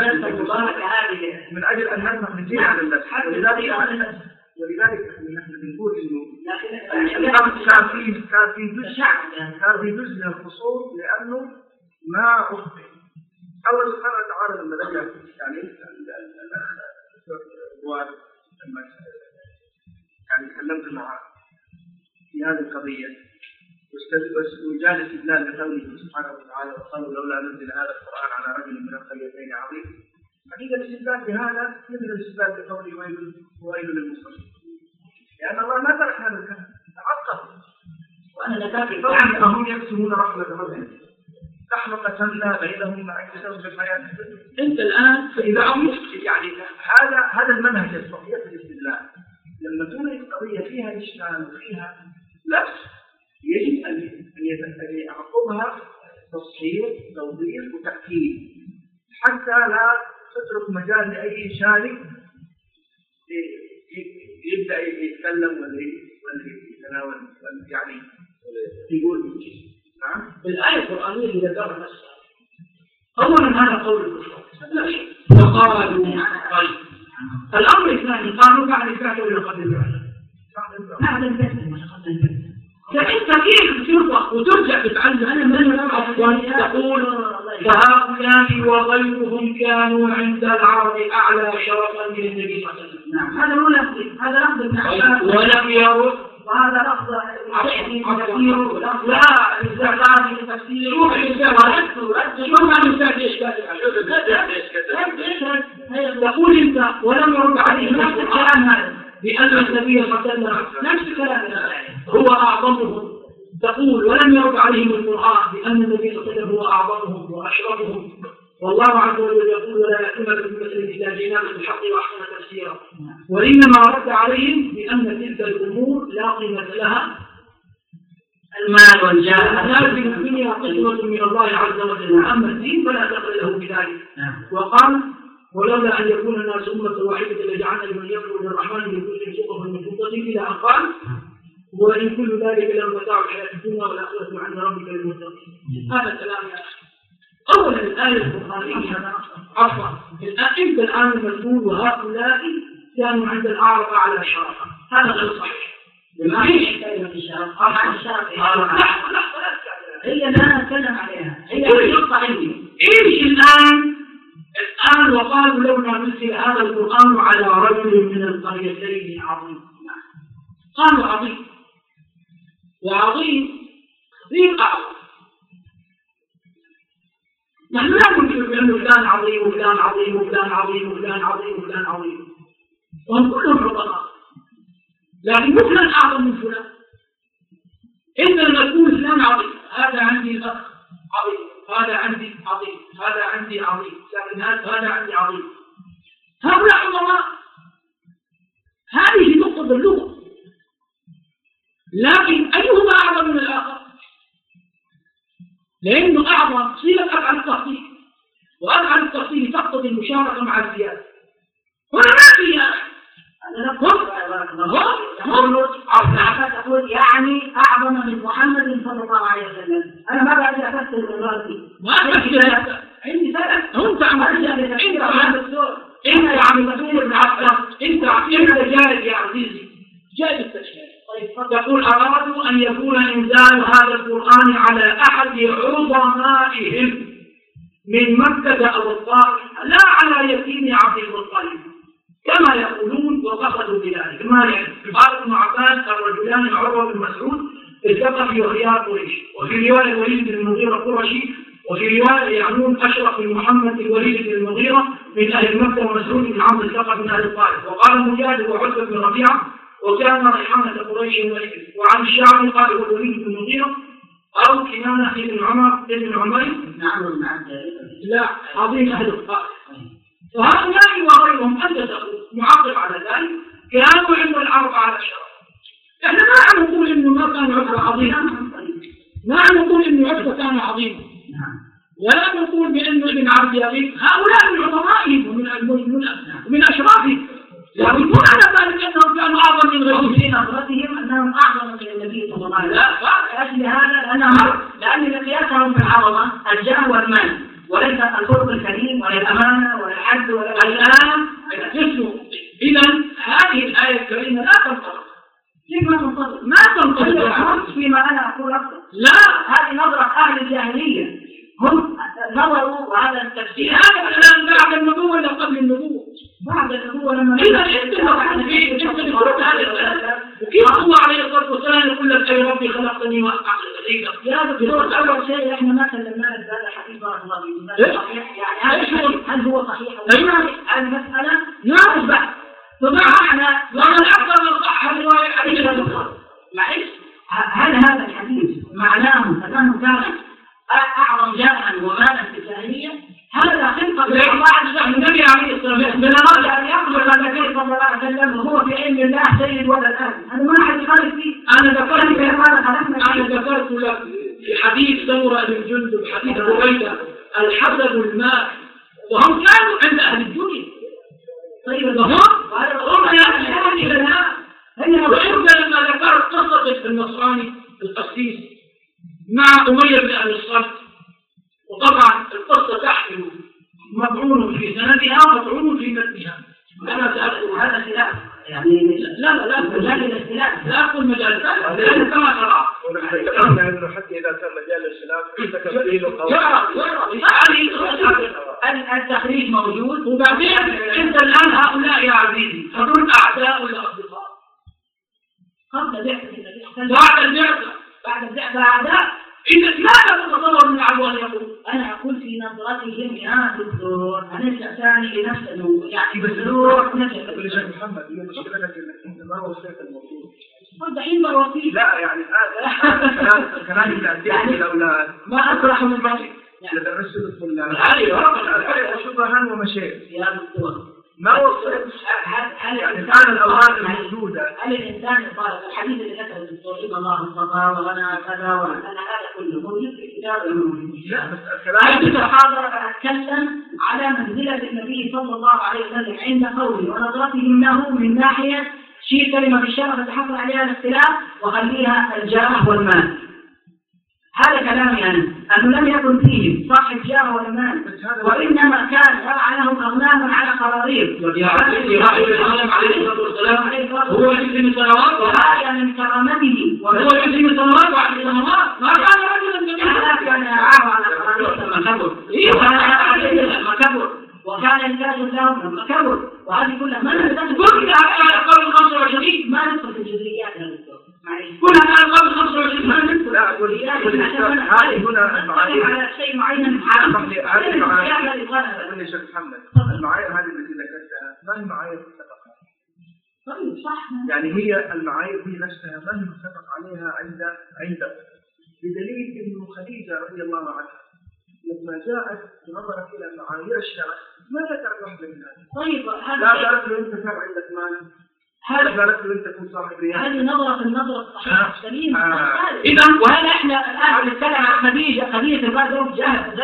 من أجل أن نرفع من على اللبس. ولذلك نحن بنقول إنه كان في جزء من الخصوص لأنه ما أخطئ. الله سبحانه وتعالى لما رجع يعني الأخ رواد لما يعني تكلمت معه في هذه القضية وجاء الاستدلال بقوله سبحانه وتعالى وقالوا لولا نزل هذا القرآن على رجل من القريتين عظيم، حقيقة الاستدلال بهذا مثل الاستدلال بقوله ويل للمصلين، لأن الله ما ترك هذا الكلام، تعقب. وأنا ذكرت طبعا فهم يقسمون رحمة ربهم، نحن قسمنا بينهم معيشتهم في الحياة الدنيا. أنت الآن فإذا يعني هذا المنهج الصحيح في الاستدلال. لما تولد قضية فيها إشكال وفيها لبس يجب أن يعقبها تصحيح توضيح وتأكيد حتى لا تترك مجال لأي شارك يبدأ يتكلم ولا يتناول يعني يقول نعم. الآية القرآنية اللي ذكرها نفسها أولا هذا قول الكفار لا شيء وقالوا طيب. الأمر الثاني قالوا بعد الفعل ولا قبل الفعل بعد الفعل فأنت كيف ترضى وترجع تتعلم أنا من أفضل تقول فهؤلاء وغيرهم كانوا عند العرب أعلى شرفا من النبي صلى الله عليه وسلم. نعم هذا هو لفظ هذا لفظ ولم يرد وهذا لفظ تفسير لا الزعزعة في تفسير شوف يقول انت ولم يرد عليه نفس الكلام هذا بأن النبي صلى الله عليه وسلم نفس الكلام هو أعظمهم تقول ولم يرد عليهم القرآن بأن النبي صلى الله عليه وسلم هو أعظمهم وأشرفهم والله عز وجل يقول ولا يأتونك بمثل إذا جئناك بالحق وأحسن تفسيرا وإنما رد عليهم بأن تلك الأمور لا قيمة لها المال والجاه الناس في الدنيا قسمة من الله عز وجل أما الدين فلا دخل له بذلك وقال ولولا أن يكون الناس أمة واحدة لجعلنا لمن يكفر للرحمن من كل سقف من فضة إلى أن قال وإن كل ذلك لم متاع الحياة الدنيا والآخرة عند ربك للمتقين. هذا كلام يا أخي. أولا الآية القرآنية عفوا أنت الآن المسؤول وهؤلاء كانوا عند الأعراب أعلى شرفا هذا غير صحيح. ما هي كلمة الشرف أو الشرف هي لا أتكلم عليها هي الشرطة عندي. إيش الآن وقالوا لولا نزل هذا القرآن على رجل من القريتين عظيم. قالوا عظيم وعظيم ذي أعظم. نحن لا ننكر بأنه فلان عظيم وفلان عظيم وفلان عظيم وفلان عظيم وفلان عظيم وهم كلهم عظماء لكن مو فلان أعظم من فلان. إذا لما تقول فلان عظيم هذا عندي الأخ عظيم هذا عندي عظيم هذا عندي عظيم لكن هذا عندي عظيم هؤلاء عظماء. هذه نقطة اللغة لكن أيهما أعظم من الآخر؟ لأنه أعظم صيغة أفعل التفصيل وأفعل التفصيل تقتضي المشاركة مع الزيادة. هنا ما فيها تقول يعني أعظم من محمد صلى الله عليه وسلم. أنا ما بعد أفسر الإماراتي ما أفسر عندي سنة هم تعمل أنت يا عم مسؤول بن عباس أنت جاهز يا عزيزي جاهز التشكيل. يقول أرادوا أن يكون إنزال هذا القرآن على أحد عظمائهم من مكة أو الطائف لا على يتيم عبد المطلب كما يقولون وقصدوا بذلك. ما يعني قال ابن عباس الرجلان عروة بن مسعود الثقفي وخيار قريش وفي رواية الوليد بن المغيرة القرشي وفي رواية يعنون أشرف بن محمد الوليد بن المغيرة من أهل مكة ومسعود بن عمرو الثقفي من أهل الطائف. وقال مجاهد وعتبة بن ربيعة وكان ريحانة قريش وإثم. وعن الشعبي قال الوليد بن المغيرة أو كنانة بن عمر لا عظيم أهل الطائف. فهؤلاء وغيرهم أنت تقول معقب على ذلك كانوا عند العرب على الشرف. احنا ما نقول إنه ما كان عتبة عظيما ما نقول إنه عتبة كان عظيما ولا نقول بأنه ابن عبد يغيب هؤلاء من عظمائهم ومن أشرافهم لكن مو على ذلك أنهم كانوا أعظم من غيرهم في نظرتهم أنهم أعظم من النبي صلى الله عليه وسلم. لأجل هذا لأن مقياسهم في العظمة الجاه والمال وليس الخلق الكريم ولا الأمانة ولا الحد ولا الآن اسمه. إذا هذه الآية الكريمة لا تنطبق. كيف ما تنطبق؟ ما تنطبق فيما أنا أقول أكثر. لا هذه نظرة أهل الجاهلية هم نظروا وهذا التفسير هذا الكلام بعد النبوة ولا قبل النبوة؟ بعد النبوة لما إذا أنت وكيف الله عليه الصلاة والسلام يقول لك أي ربي خلقتني وأعطيتني يا دكتور أول شيء إحنا ما كلمنا لك هذا الحديث بارك الله فيك صحيح يعني هل هو صحيح أو لا؟ المسألة نعم بحث فمعنى وأنا الأكثر من صح الرواية الحديث معلش هل هذا الحديث معناه أنه كان أعظم جاء ومالا في الجاهلية، هذا خلقة من الله النبي عليه الصلاة والسلام من أراد أن يخلق النبي صلى الله عليه وسلم وهو في علم الله سيد ولا الآن، هذا ما حد يخالف فيه. أنا ذكرت لك في حديث سمرة بن جندب حديث بريدة الحسب الماء، وهم كانوا عند أهل الدنيا. طيب هم يعني لنا وإنت لما ذكرت قصة النصراني القسيس مع أمية بن أبي الصلت، وطبعا القصة تحمل مطعون في سندها ومطعون في متنها. أنا سأقول هذا خلاف يعني لا الاختلاف لا أقول مجال لأن كما قرأ ذكرنا أنه حتى إذا كان مجال الخلاف تكفيل القول التخريج موجود. وبعدين أنت الآن هؤلاء يا عزيزي هذول أعداء ولا أصدقاء؟ قبل بعد البعثة أعداء. إذا لا تتصور من العدو أن يقول أنا أقول في نظرتهم يا دكتور أنا ثاني لنفسه يعني بالروح نجد. أقول لشيخ محمد هي مشكلتك أنك ما وصلت الموضوع. دحين ما وصلت. لا يعني كلام الأسئلة للأولاد ما أفرح من بعض. لدرس الطلاب. شبها ومشاكل. يا دكتور. ما وصلت. يعني الآن الأوراق الموجودة. هل الإنسان يطالب الحديث اللي ذكره الدكتور إن الله اصطفى وغنى كذا وأنا هذا كله موجود في الكتاب الموجود. لا بس الكلام. في المحاضرة أتكلم على منزلة النبي صلى الله عليه وسلم عند قوله ونظرتهم له من ناحية شيء كلمة الشرف تحصل عليها الاختلاف وخليها الجاه والمال. هذا كلامي أنا أنه لم يكن فيه صاحب جاه ولا مال، وإنما كان يرعى لهم أغناما على قرارير. هو يسلم السنوات وهذا من كرامته وهو يسلم السنوات وعلى السنوات ما كان رجلا جميلا كان يرعاه على قرارير لما كبر وكان الكاتب لهم لما كبر وهذه كلها ما كلها على قول 25 ما ندخل في الجزئيات يا دكتور. كلها على قول 25 ما ندخل. لا أقول هذه هنا المعايير على شيء معين حرام. هذه المعايير أقول لي شيخ محمد المعايير هذه التي ذكرتها ما هي معايير متفق عليها. طيب صح. يعني هي المعايير هي نفسها ما هي متفق عليها عنده بدليل أنه خديجة رضي الله عنها لما جاءت نظرت إلى معايير الشرع ما ذكرت واحدة من هذه. طيب لا قالت له أنت كان عندك مال. هذا قالت له أنت كنت صاحب ريال. هذه النظرة الصحيحة السليمة. إذا وهل إحنا الآن نتكلم عن خديجة ما زوج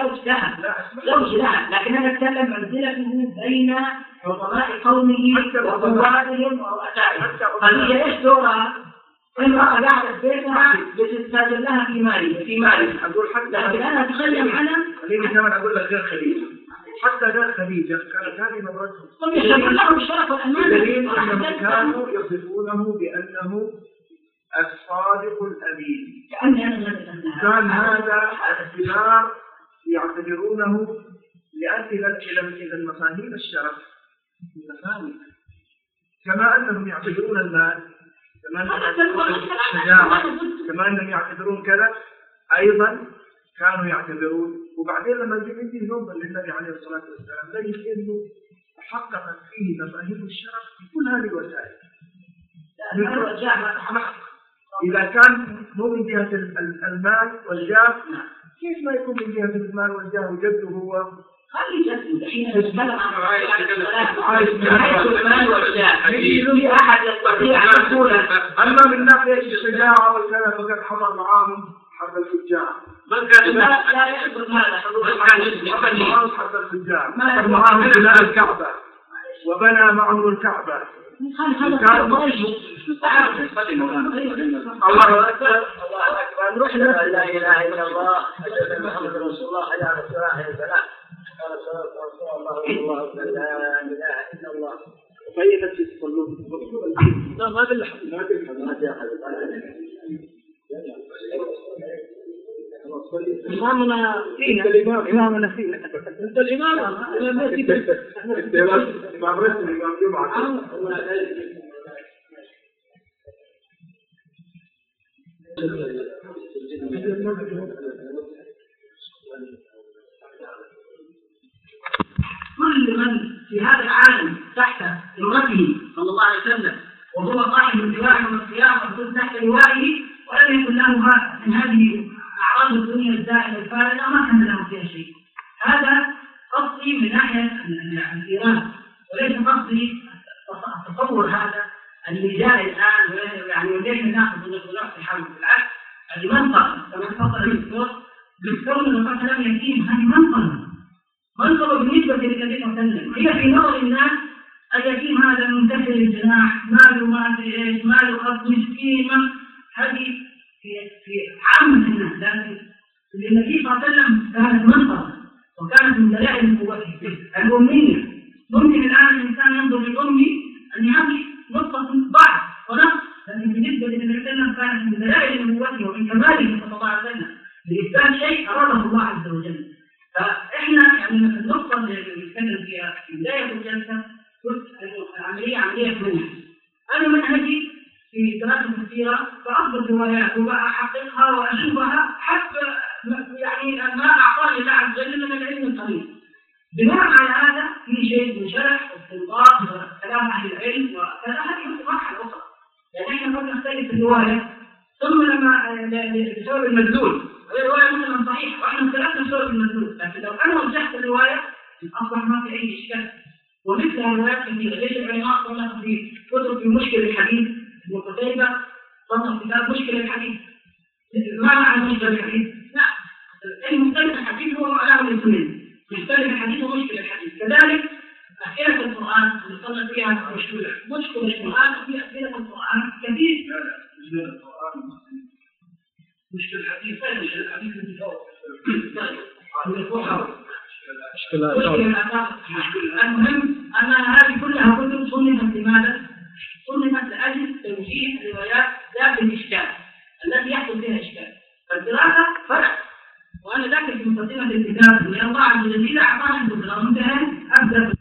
لها لكن أنا أتكلم منزلته بين عظماء قومه وقوادهم ورؤسائهم. خديجة إيش دورها؟ امرأة قاعدة بيتها بتستاجر لها في مالها. أقول حتى لكن أنا أتكلم عنها. خليني كمان أقول لك غير خديجة. حتى غير خديجة كانت هذه نظرتهم. طب يشتغل لهم الشرف والأمان. دليل أنهم كانوا يصفونه بأنه الصادق الأمين. كان هذا اعتبار يعتبرونه لأن إذا مفاهيم الشرف متفاوتة كما أنهم يعتبرون المال كما أنهم يعتبرون الشجاعة كما أنهم يعتبرون كذا أيضا كانوا يعتبرون. وبعدين لما نجي ننظر للنبي عليه الصلاة والسلام نجد أنه حققت فيه مفاهيم الشرف بكل هذه الوسائل. إذا كان مو من جهة المال والجاه كيف ما يكون من جهة المال والجاه وجده هو خلي جده حين نتكلم عن المال والجاه في أحد يستطيع أن يقول أما من ناحية الشجاعة والكلام فقد حضر معاهم حرب الفجار. من كان لا يحضر هذا حرب الفجار حضر معاهم بناء الكعبة وبنى معهم الكعبة. الله أكبر نروح لا إله إلا الله أشهد أن محمد رسول الله حي على الصلاة حي على الفلاح قال الله لا إله إلا الله. طيب تصلون لا ما بالحق ما إمامنا فينا إمامنا فينا أنت الإمام إمام رسمي إمام جمعة. كل من في هذا العالم تحت امرته صلى الله عليه وسلم وهو صاحب اللواء والصيام ويكون تحت لوائه ولم يكن له من هذه أعراض الدنيا الزائلة الفارغة اللي جاء الآن يعني ولينا ناخذ من الخلاف في حالة بالعكس هذه منطقة كما تفضل الدكتور بالكون المنطقة لم يتيم هذه منطقة بالنسبة للنبي صلى الله عليه وسلم هي في نظر الناس اليتيم هذا منتشر الجناح ماله ما أدري إيش ماله أب مسكين هذه في عامة الناس لكن للنبي صلى الله عليه وسلم كانت منطقة وكانت من دلائل قوته الأمية ممكن الآن الإنسان ينظر للأمي أن هذه نقطة ضعف ونقص لكن بالنسبة للنبي صلى الله عليه وسلم كانت من دلائل نبوته ومن كماله صلى الله عليه وسلم لإثبات شيء أراده الله عز وجل. فإحنا يعني النقطة اللي نتكلم فيها في بداية الجلسة قلت أنه عملية منهج. أنا منهجي في دراسة السيرة فأخذ روايات وأحققها وأشوفها حتى يعني ما أعطاني الله عز وجل من العلم القليل. بناء على هذا في شيء من شرح واستنباط وكلام أهل العلم وكذا هذه مرحلة أخرى. يعني إحنا قد نختلف الرواية ثم لما بسبب المدلول الرواية مثلا صحيحة وإحنا اختلفنا بسبب المدلول لكن لو أنا وجهت الرواية أصبح ما في أي إشكال. ومثل روايات كثيرة ليش العلماء قالوا في كتب في مشكل الحديث ابن قتيبة صنف كتاب مشكل الحديث. ما معنى مشكل الحديث؟ نعم المختلف الحديث هو معناه الاثنين مختلف الحديث ومشكل الحديث. كذلك أسئلة القرآن اللي صنف فيها مشكل القرآن وفي أسئلة القرآن كثير. مشكل القرآن مشكل الحديث مشكل الحديث المهم أن هذه كلها كتب صنفت لماذا؟ صنفت لأجل توجيه الروايات ذات الإشكال التي يحصل فيها إشكال. فالدراسة فرق وأنا ذاكر في مقدمة الكتاب أن الله عز وجل أعطانا القدرة وانتهى أبدأ